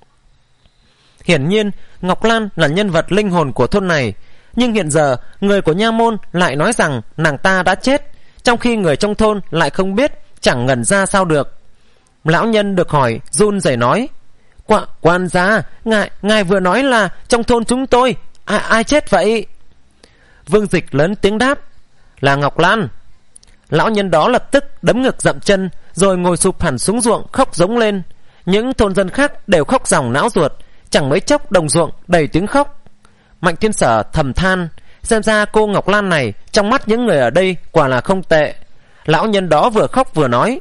Hiển nhiên Ngọc Lan là nhân vật linh hồn của thôn này, nhưng hiện giờ người của nha môn lại nói rằng nàng ta đã chết, trong khi người trong thôn lại không biết, chẳng ngẩn ra sao được. Lão nhân được hỏi run rẩy nói: Qua, quan gia, ngài, ngài vừa nói là trong thôn chúng tôi, ai, ai chết vậy? Vương Dịch lớn tiếng đáp: Là Ngọc Lan. Lão nhân đó lập tức đấm ngực dậm chân, rồi ngồi sụp hẳn xuống ruộng khóc giống lên. Những thôn dân khác đều khóc ròng não ruột, chẳng mấy chốc đồng ruộng đầy tiếng khóc. Mạnh Thiên Sở thầm than, xem ra cô Ngọc Lan này trong mắt những người ở đây quả là không tệ. Lão nhân đó vừa khóc vừa nói: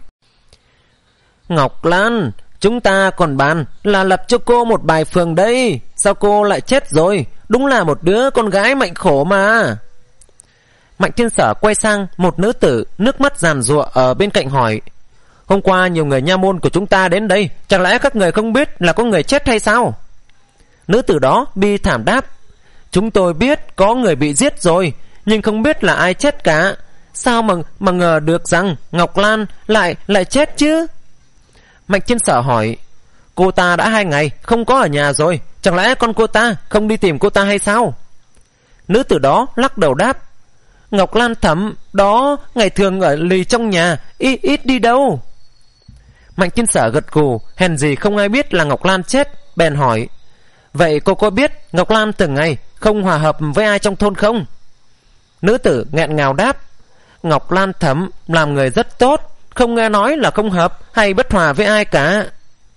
Ngọc Lan, chúng ta còn bàn là lập cho cô một bài phường đây, sao cô lại chết rồi? Đúng là một đứa con gái mạnh khổ mà. Mạnh Thiên Sở quay sang một nữ tử nước mắt giàn giụa ở bên cạnh hỏi: Hôm qua nhiều người nha môn của chúng ta đến đây, chẳng lẽ các người không biết là có người chết hay sao? Nữ tử đó bi thảm đáp: Chúng tôi biết có người bị giết rồi, nhưng không biết là ai chết cả. Sao mà mà ngờ được rằng Ngọc Lan lại lại chết chứ? Mạnh Thiên Sở hỏi: Cô ta đã hai ngày không có ở nhà rồi, chẳng lẽ con cô ta không đi tìm cô ta hay sao? Nữ tử đó lắc đầu đáp: Ngọc Lan thẩm đó ngày thường ở lì trong nhà, ít ít đi đâu. Mạnh Thiên Sở gật gù, hèn gì không ai biết là Ngọc Lan chết, bèn hỏi: Vậy cô có biết Ngọc Lan từng ngày không hòa hợp với ai trong thôn không? Nữ tử nghẹn ngào đáp: Ngọc Lan thẩm làm người rất tốt, không nghe nói là không hợp hay bất hòa với ai cả.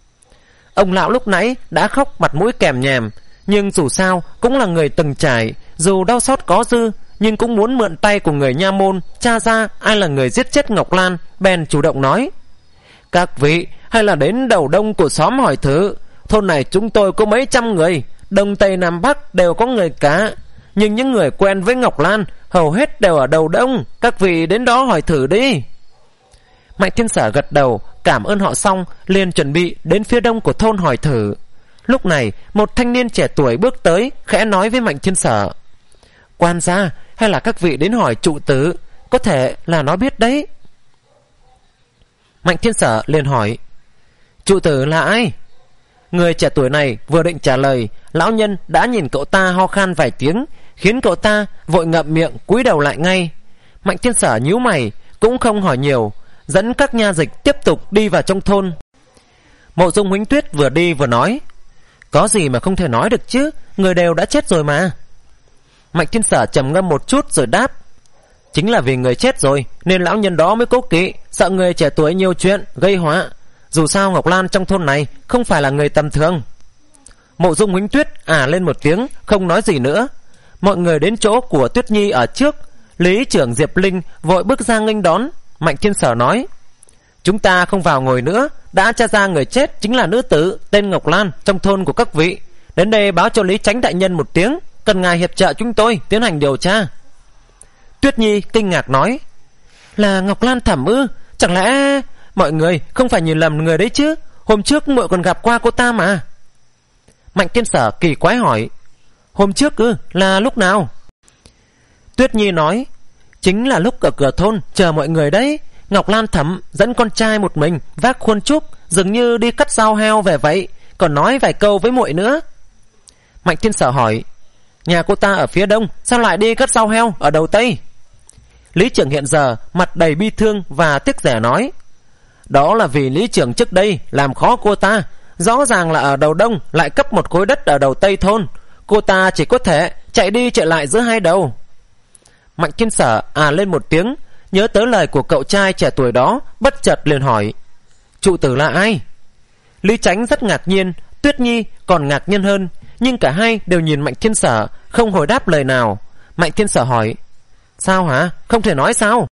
Ông lão lúc nãy đã khóc mặt mũi kèm nhèm, nhưng dù sao cũng là người từng trải, dù đau xót có dư, nhưng cũng muốn mượn tay của người nha môn tra ra ai là người giết chết Ngọc Lan, bèn chủ động nói: Các vị hay là đến đầu đông của xóm hỏi thử, thôn này chúng tôi có mấy trăm người, đông tây nam bắc đều có người cả, nhưng những người quen với Ngọc Lan hầu hết đều ở đầu đông, các vị đến đó hỏi thử đi. Mạnh Thiên Sở gật đầu cảm ơn họ xong, liền chuẩn bị đến phía đông của thôn hỏi thử. Lúc này một thanh niên trẻ tuổi bước tới, khẽ nói với Mạnh Thiên Sở: Quan gia, hay là các vị đến hỏi trụ tử, có thể là nó biết đấy. Mạnh Thiên Sở liền hỏi: Trụ tử là ai? Người trẻ tuổi này vừa định trả lời, lão nhân đã nhìn cậu ta ho khan vài tiếng, khiến cậu ta vội ngậm miệng cúi đầu lại ngay. Mạnh Thiên Sở nhíu mày, cũng không hỏi nhiều, dẫn các nha dịch tiếp tục đi vào trong thôn. Mộ Dung Huỳnh Tuyết vừa đi vừa nói: Có gì mà không thể nói được chứ, người đều đã chết rồi mà. Mạnh Thiên Sở trầm ngâm một chút rồi đáp: Chính là vì người chết rồi nên lão nhân đó mới cố kỵ, sợ người trẻ tuổi nhiều chuyện gây họa. Dù sao Ngọc Lan trong thôn này không phải là người tầm thường. Mộ Dung Huỳnh Tuyết à lên một tiếng, không nói gì nữa. Mọi người đến chỗ của Tuyết Nhi ở trước. Lý trưởng Diệp Linh vội bước ra nghênh đón. Mạnh Thiên Sở nói: Chúng ta không vào ngồi nữa, đã tra ra người chết chính là nữ tử tên Ngọc Lan trong thôn của các vị. Đến đây báo cho Lý Chánh đại nhân một tiếng, cần ngài hiệp trợ chúng tôi tiến hành điều tra. Tuyết Nhi kinh ngạc nói: Là Ngọc Lan thẩm ư? Chẳng lẽ mọi người không phải nhìn lầm người đấy chứ? Hôm trước muội còn gặp qua cô ta mà. Mạnh Thiên Sở kỳ quái hỏi: Hôm trước ư? Là lúc nào? Tuyết Nhi nói: Chính là lúc ở cửa thôn chờ mọi người đấy. Ngọc Lan thẩm dẫn con trai một mình vác khuôn trúc, dường như đi cắt rau heo về vậy, còn nói vài câu với muội nữa. Mạnh Thiên Sở hỏi: Nhà cô ta ở phía đông, sao lại đi cắt rau heo ở đầu tây? Lý trưởng hiện giờ mặt đầy bi thương và tiếc rẻ nói: Đó là vì lý trưởng trước đây làm khó cô ta, rõ ràng là ở đầu đông lại cấp một khối đất ở đầu tây thôn, cô ta chỉ có thể chạy đi chạy lại giữa hai đầu. Mạnh Thiên Sở à lên một tiếng, nhớ tới lời của cậu trai trẻ tuổi đó, bất chợt liền hỏi: Trụ tử là ai? Lý Chánh rất ngạc nhiên, Tuyết Nhi còn ngạc nhiên hơn, nhưng cả hai đều nhìn Mạnh Thiên Sở, không hồi đáp lời nào. Mạnh Thiên Sở hỏi: Sao hả? Không thể nói sao?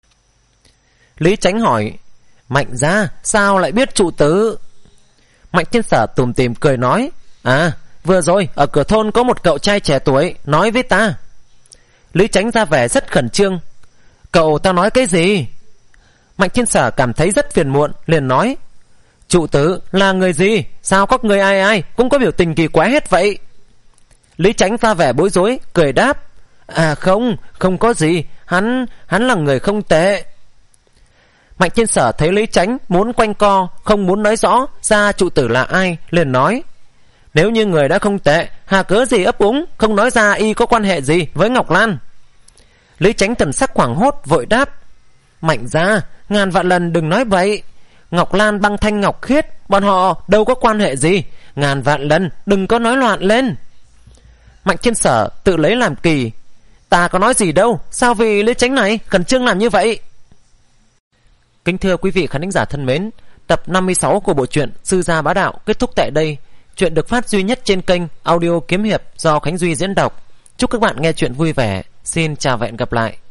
Lý Chánh hỏi: Mạnh gia, sao lại biết trụ tử? Mạnh Thiên Sở tủm tỉm cười nói: À, vừa rồi ở cửa thôn có một cậu trai trẻ tuổi nói với ta. Lý Chánh ra vẻ rất khẩn trương: Cậu ta nói cái gì? Mạnh Thiên Sở cảm thấy rất phiền muộn, liền nói: Trụ tử là người gì? Sao các người ai ai cũng có biểu tình kỳ quái hết vậy? Lý Chánh ra vẻ bối rối, cười đáp: À không, không có gì, hắn, hắn là người không tệ. Mạnh Thiên Sở thấy Lý Chánh muốn quanh co, không muốn nói rõ ra trụ tử là ai, liền nói: nếu như người đã không tệ, hà cớ gì ấp úng, không nói ra y có quan hệ gì với Ngọc Lan. Lý Chánh thần sắc hoảng hốt, vội đáp: Mạnh gia, ngàn vạn lần đừng nói vậy. Ngọc Lan băng thanh ngọc khiết, bọn họ đâu có quan hệ gì, ngàn vạn lần đừng có nói loạn lên. Mạnh Thiên Sở tự lấy làm kỳ: ta có nói gì đâu, sao vì Lý Chánh này khẩn trương làm như vậy? Kính thưa quý vị khán thính giả thân mến, tập năm mươi sáu của bộ truyện Sư Gia Bá Đạo kết thúc tại đây. Chuyện được phát duy nhất trên kênh Audio Kiếm Hiệp do Khánh Duy diễn đọc. Chúc các bạn nghe chuyện vui vẻ. Xin chào và hẹn gặp lại.